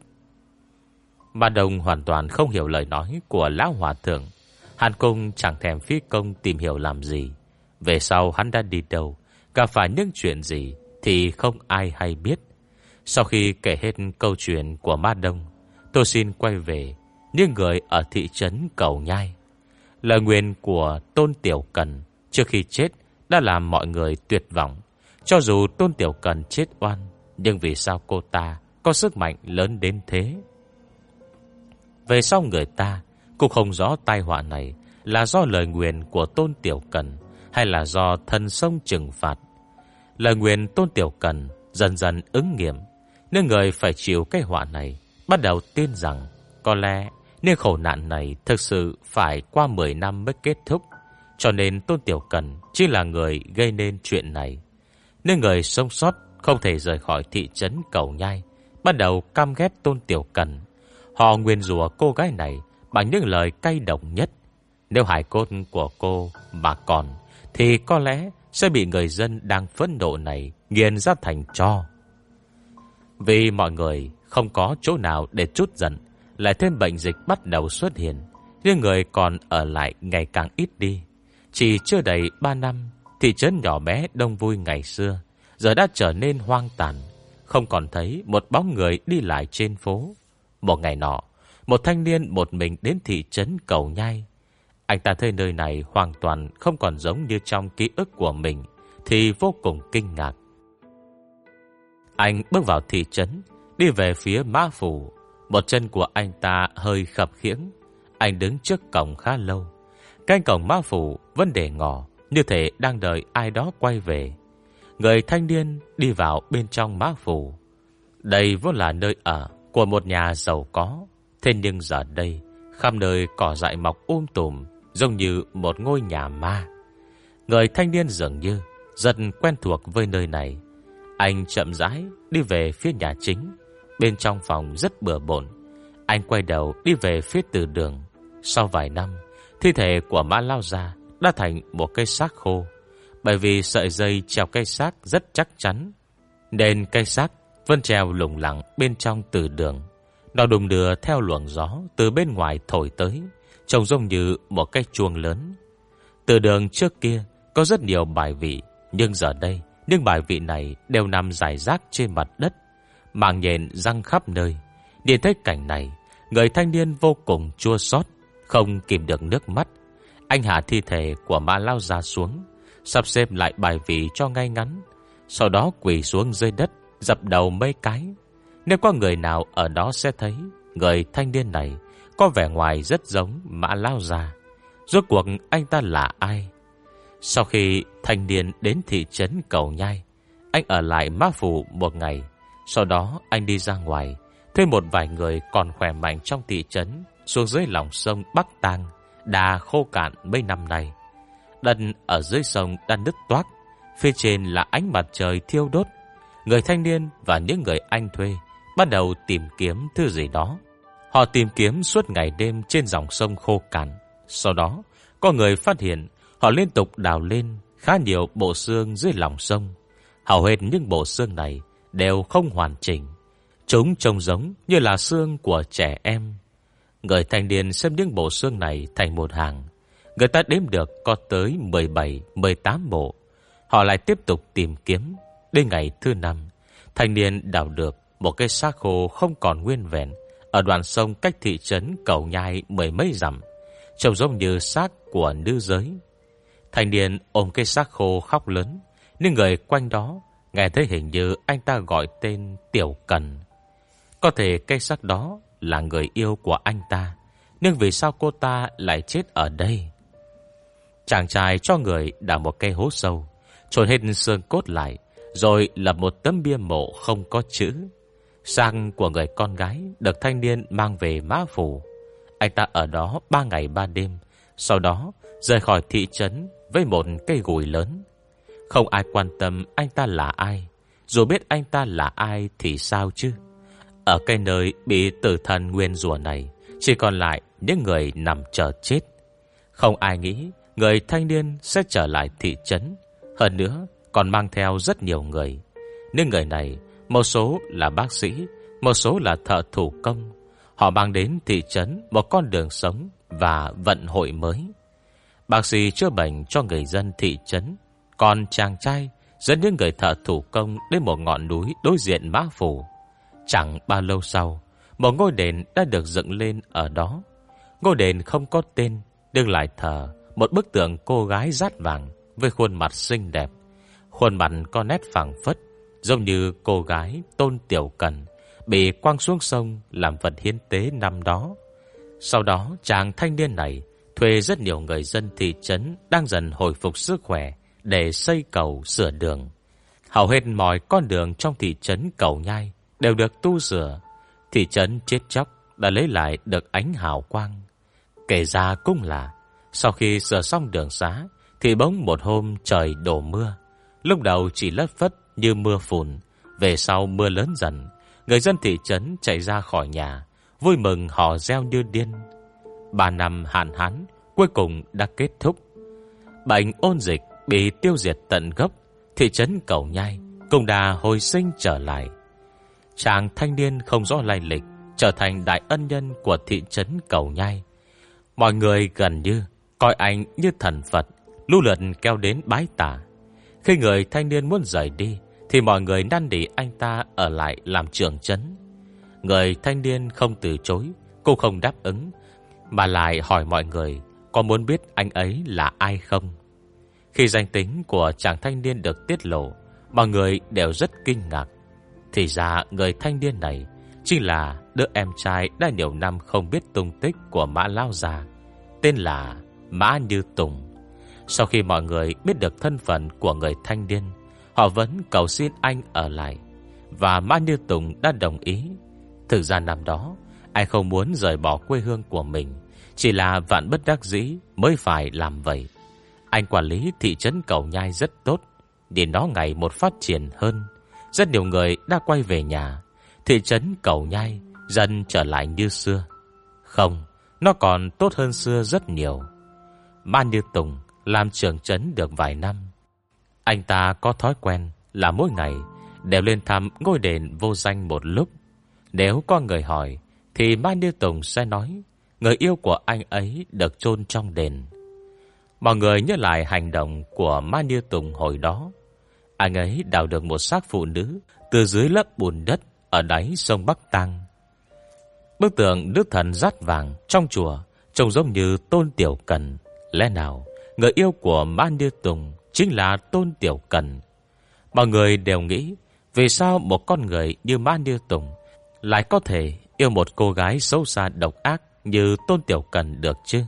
Ma Đông hoàn toàn không hiểu lời nói của lão hòa thượng. Hắn cũng chẳng thèm phí công tìm hiểu làm gì. Về sau hắn đã đi đâu, gặp phải những chuyện gì thì không ai hay biết. Sau khi kể hết câu chuyện của Ma Đông, tôi xin quay về những người ở thị trấn Cầu Nhai. Lời nguyền của Tôn Tiểu Cần trước khi chết đã làm mọi người tuyệt vọng. Cho dù Tôn Tiểu Cần chết oan, nhưng vì sao cô ta có sức mạnh lớn đến thế? Về sau người ta cũng không rõ tai họa này là do lời nguyền của Tôn Tiểu Cần hay là do thần sông trừng phạt. Lời nguyền Tôn Tiểu Cần dần dần ứng nghiệm, nên người phải chịu cái họa này bắt đầu tin rằng có lẽ nên khổ nạn này thực sự phải qua 10 năm mới kết thúc. Cho nên Tôn Tiểu Cần chỉ là người gây nên chuyện này. Nên người sống sót không thể rời khỏi thị trấn Cầu Nhai bắt đầu căm ghét Tôn Tiểu Cần. Họ nguyền rủa cô gái này bằng những lời cay độc nhất. Nếu hài cốt của cô mà còn thì có lẽ sẽ bị người dân đang phẫn nộ này nghiền ra thành tro. Vì mọi người không có chỗ nào để trút giận, lại thêm bệnh dịch bắt đầu xuất hiện, nhưng người còn ở lại ngày càng ít đi. Chỉ chưa đầy 3 năm, thị trấn nhỏ bé đông vui ngày xưa giờ đã trở nên hoang tàn, không còn thấy một bóng người đi lại trên phố. Một ngày nọ, một thanh niên một mình đến thị trấn Cầu Nhai. Anh ta thấy nơi này hoàn toàn không còn giống như trong ký ức của mình thì vô cùng kinh ngạc. Anh bước vào thị trấn, đi về phía Mã Phủ. Một chân của anh ta hơi khập khiễng. Anh đứng trước cổng khá lâu. Cánh cổng Mã Phủ vẫn để ngỏ, như thể đang đợi ai đó quay về. Người thanh niên đi vào bên trong Mã Phủ. Đây vốn là nơi ở của một nhà giàu có. Thế nhưng giờ đây khắp nơi cỏ dại mọc tùm, giống như một ngôi nhà ma. Người thanh niên dường như rất quen thuộc với nơi này. Anh chậm rãi đi về phía nhà chính. Bên trong phòng rất bừa bộn. Anh quay đầu đi về phía từ đường. Sau vài năm, thi thể của Mã Lao Gia đã thành một cây xác khô. Bởi vì sợi dây treo cây xác rất chắc chắn, nên cây xác vẫn treo lủng lẳng bên trong từ đường. Nó đùng đưa theo luồng gió từ bên ngoài thổi tới, trông giống như một cái chuông lớn. Từ đường trước kia có rất nhiều bài vị, nhưng giờ đây những bài vị này đều nằm rải rác trên mặt đất, màng nhện răng khắp nơi. Nhìn thấy cảnh này, người thanh niên vô cùng chua xót, không kìm được nước mắt. Anh hạ thi thể của Mã Lao Gia xuống, sắp xếp lại bài vị cho ngay ngắn, sau đó quỳ xuống dưới đất, dập đầu mấy cái. Nếu có người nào ở đó sẽ thấy người thanh niên này có vẻ ngoài rất giống Mã Lao Gia. Rốt cuộc anh ta là ai? Sau khi thanh niên đến thị trấn Cầu Nhai, anh ở lại Mã Phủ một ngày. Sau đó anh đi ra ngoài, thuê một vài người còn khỏe mạnh trong thị trấn xuống dưới lòng sông Bắc Tang đã khô cạn mấy năm nay. Đất ở dưới sông đã nứt toác, phía trên là ánh mặt trời thiêu đốt. Người thanh niên và những người anh thuê bắt đầu tìm kiếm thứ gì đó. Họ tìm kiếm suốt ngày đêm trên dòng sông khô cằn. Sau đó có người phát hiện họ liên tục đào lên khá nhiều bộ xương dưới lòng sông. Hầu hết những bộ xương này đều không hoàn chỉnh. Chúng trông giống như là xương của trẻ em. Người thanh niên xếp những bộ xương này thành một hàng. Người ta đếm được có tới 17-18 bộ. Họ lại tiếp tục tìm kiếm. Đến ngày thứ 5, thanh niên đào được một cái xác khô không còn nguyên vẹn ở đoạn sông cách thị trấn Cầu Nhai mười mấy dặm, trông giống như xác của nữ giới. Thanh niên ôm cái xác khô khóc lớn, nhưng người quanh đó nghe thấy hình như anh ta gọi tên Tiểu Cần. Có thể cái xác đó là người yêu của anh ta, nhưng vì sao cô ta lại chết ở đây? Chàng trai cho người đào một cái hố sâu, chôn hết xương cốt lại, rồi lập một tấm bia mộ không có chữ. Xác của người con gái được thanh niên mang về Mã Phủ. Anh ta ở đó 3 ngày 3 đêm, sau đó rời khỏi thị trấn với một cây gùi lớn. Không ai quan tâm anh ta là ai. Dù biết anh ta là ai thì sao chứ? Ở cái nơi bị tử thần nguyên rủa này, chỉ còn lại những người nằm chờ chết. Không ai nghĩ người thanh niên sẽ trở lại thị trấn. Hơn nữa còn mang theo rất nhiều người. Những người này, một số là bác sĩ, một số là thợ thủ công. Họ mang đến thị trấn một con đường sống và vận hội mới. Bác sĩ chữa bệnh cho người dân thị trấn, còn chàng trai dẫn những người thợ thủ công đến một ngọn núi đối diện Mã Phủ. Chẳng bao lâu sau, một ngôi đền đã được dựng lên ở đó. Ngôi đền không có tên, nhưng lại thờ một bức tượng cô gái dát vàng với khuôn mặt xinh đẹp. Khuôn mặt có nét phảng phất, giống như cô gái Tôn Tiểu Cần bị quăng xuống sông làm vật hiến tế năm đó. Sau đó chàng thanh niên này thuê rất nhiều người dân thị trấn đang dần hồi phục sức khỏe để xây cầu sửa đường. Hầu hết mọi con đường trong thị trấn Cầu Nhai đều được tu sửa. Thị trấn chết chóc đã lấy lại được ánh hào quang. Kể ra cũng là sau khi sửa xong đường xá thì bỗng một hôm trời đổ mưa. Lúc đầu chỉ lất phất như mưa phùn, về sau mưa lớn dần. Người dân thị trấn chạy ra khỏi nhà, vui mừng hò reo như điên. 3 năm hạn hán cuối cùng đã kết thúc. Bệnh ôn dịch bị tiêu diệt tận gốc. Thị trấn Cầu Nhai cũng đã hồi sinh trở lại. Chàng thanh niên không rõ lai lịch trở thành đại ân nhân của thị trấn Cầu Nhai. Mọi người gần như coi anh như thần Phật, lũ lượt kéo đến bái tạ. Khi người thanh niên muốn rời đi thì mọi người năn nỉ anh ta ở lại làm trưởng trấn. Người thanh niên không từ chối, cũng không đáp ứng, mà lại hỏi mọi người có muốn biết anh ấy là ai không. Khi danh tính của chàng thanh niên được tiết lộ, mọi người đều rất kinh ngạc. Thì ra người thanh niên này chính là đứa em trai đã nhiều năm không biết tung tích của Mã Lao Già, tên là Mã Như Tùng. Sau khi mọi người biết được thân phận của người thanh niên, họ vẫn cầu xin anh ở lại, và Mã Như Tùng đã đồng ý. Thực ra năm đó anh không muốn rời bỏ quê hương của mình, chỉ là vạn bất đắc dĩ mới phải làm vậy. Anh quản lý thị trấn Cầu Nhai rất tốt, nhìn nó ngày một phát triển hơn. Rất nhiều người đã quay về nhà. Thị trấn Cầu Nhai dần trở lại như xưa. Không, nó còn tốt hơn xưa rất nhiều. Mã Như Tùng làm trưởng trấn được vài năm. Anh ta có thói quen là mỗi ngày đều lên thăm ngôi đền vô danh một lúc. Nếu có người hỏi thì Mã Như Tùng sẽ nói người yêu của anh ấy được chôn trong đền. Mọi người nhớ lại hành động của Mã Như Tùng hồi đó. Anh ấy đào được một xác phụ nữ từ dưới lớp bùn đất ở đáy sông Bắc Tang. Bức tượng Đức Thần dát vàng trong chùa trông giống như Tôn Tiểu Cần Lẽ nào người yêu của Ma Như Tùng chính là Tôn Tiểu Cần? Mọi người đều nghĩ, vì sao một con người như Ma Như Tùng lại có thể yêu một cô gái xấu xa độc ác như Tôn Tiểu Cần được chứ?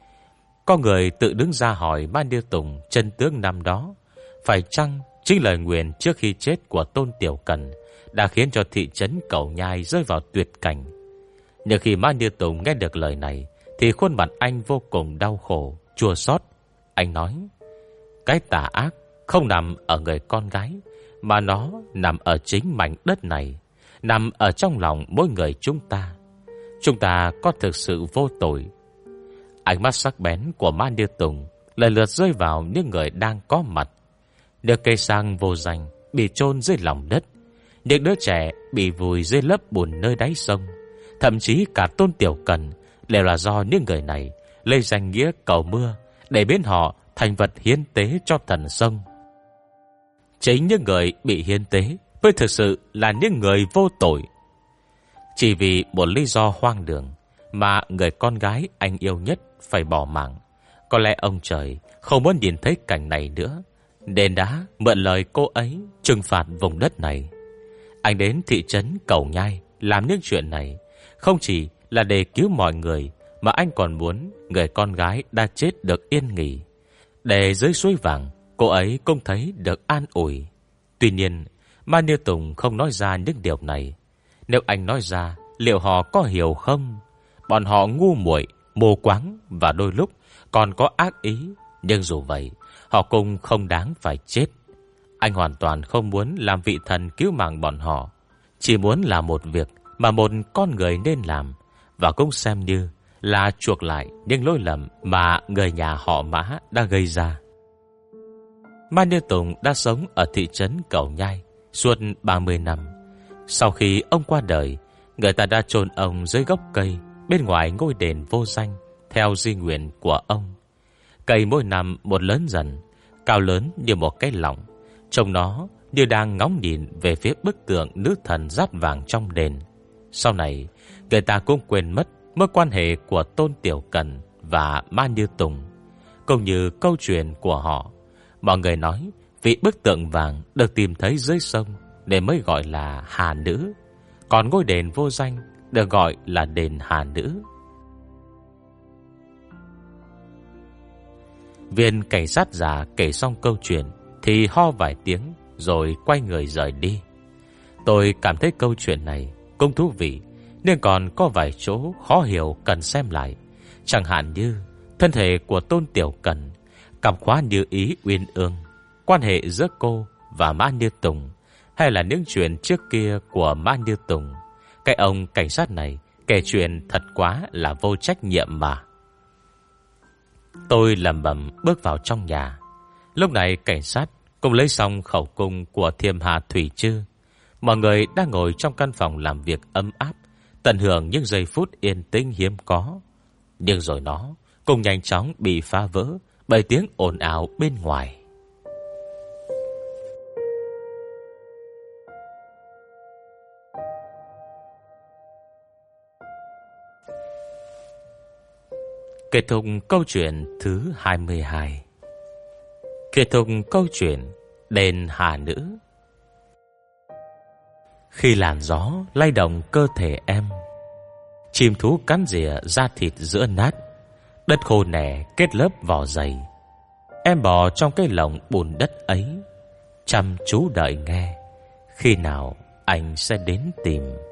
Có người tự đứng ra hỏi Ma Như Tùng chân tướng năm đó, phải chăng chính lời nguyền trước khi chết của Tôn Tiểu Cần đã khiến cho thị trấn Cầu Nhai rơi vào tuyệt cảnh? Nhưng khi Ma Như Tùng nghe được lời này thì khuôn mặt anh vô cùng đau khổ, chua xót. Anh nói, cái tà ác không nằm ở người con gái, mà nó nằm ở chính mảnh đất này, nằm ở trong lòng mỗi người chúng ta. Chúng ta có thực sự vô tội. Ánh mắt sắc bén của Ma Như Tùng lần lượt rơi vào những người đang có mặt. Những cây sang vô danh bị chôn dưới lòng đất, những đứa trẻ bị vùi dưới lớp bùn nơi đáy sông, thậm chí cả Tôn Tiểu Cần đều là do những người này lấy danh nghĩa cầu mưa để biến họ thành vật hiến tế cho thần sông. Chính những người bị hiến tế mới thực sự là những người vô tội. Chỉ vì một lý do hoang đường mà người con gái anh yêu nhất phải bỏ mạng. Có lẽ ông trời không muốn nhìn thấy cảnh này nữa, nên đã mượn lời cô ấy trừng phạt vùng đất này. Anh đến thị trấn Cầu Nhai làm những chuyện này không chỉ là để cứu mọi người, mà anh còn muốn người con gái đã chết được yên nghỉ, để dưới suối vàng cô ấy cũng thấy được an ủi. Tuy nhiên Ma Như Tùng không nói ra những điều này. Nếu anh nói ra, liệu họ có hiểu không? Bọn họ ngu muội, mù quáng và đôi lúc còn có ác ý. Nhưng dù vậy, họ cũng không đáng phải chết. Anh hoàn toàn không muốn làm vị thần cứu mạng bọn họ, chỉ muốn làm một việc mà một con người nên làm, và cũng xem như là chuộc lại những lỗi lầm mà người nhà họ Mã đã gây ra. Ma Như Tùng đã sống ở thị trấn Cầu Nhai suốt 30 năm. Sau khi ông qua đời, người ta đã chôn ông dưới gốc cây bên ngoài ngôi đền vô danh theo di nguyện của ông. Cây mỗi năm một lớn dần, cao lớn như một cái lọng, trông nó như đang ngóng nhìn về phía bức tượng nữ thần giáp vàng trong đền. Sau này, người ta cũng quên mất mối quan hệ của Tôn Tiểu Cần và Ma Như Tùng, cũng như câu chuyện của họ. Mọi người nói vì bức tượng vàng được tìm thấy dưới sông nên mới gọi là Hà Nữ, còn ngôi đền vô danh được gọi là đền Hà Nữ. Viên cảnh sát già kể xong câu chuyện thì ho vài tiếng rồi quay người rời đi. Tôi cảm thấy câu chuyện này cũng thú vị, nhưng còn có vài chỗ khó hiểu cần xem lại. Chẳng hạn như thân thể của Tôn Tiểu Cần, cảm khóa Như Ý uyên ương, quan hệ giữa cô và Ma Như Tùng, hay là những chuyện trước kia của Ma Như Tùng. Cái ông cảnh sát này kể chuyện thật quá là vô trách nhiệm mà. Tôi lẩm bẩm bước vào trong nhà. Lúc này cảnh sát cũng lấy xong khẩu cung của Thiêm Hà Thủy Trư. Mọi người đang ngồi trong căn phòng làm việc ấm áp, tận hưởng những giây phút yên tĩnh hiếm có. Nhưng rồi nó cũng nhanh chóng bị phá vỡ bởi tiếng ồn ào bên ngoài. Kết thúc câu chuyện thứ 22. Kết thúc câu chuyện đền Hà Nữ. Khi làn gió lay động cơ thể em, chim thú cắn rỉa da thịt giữa nát, đất khô nẻ kết lớp vỏ dày, em bò trong cái lồng bùn đất ấy, chăm chú đợi nghe khi nào anh sẽ đến tìm.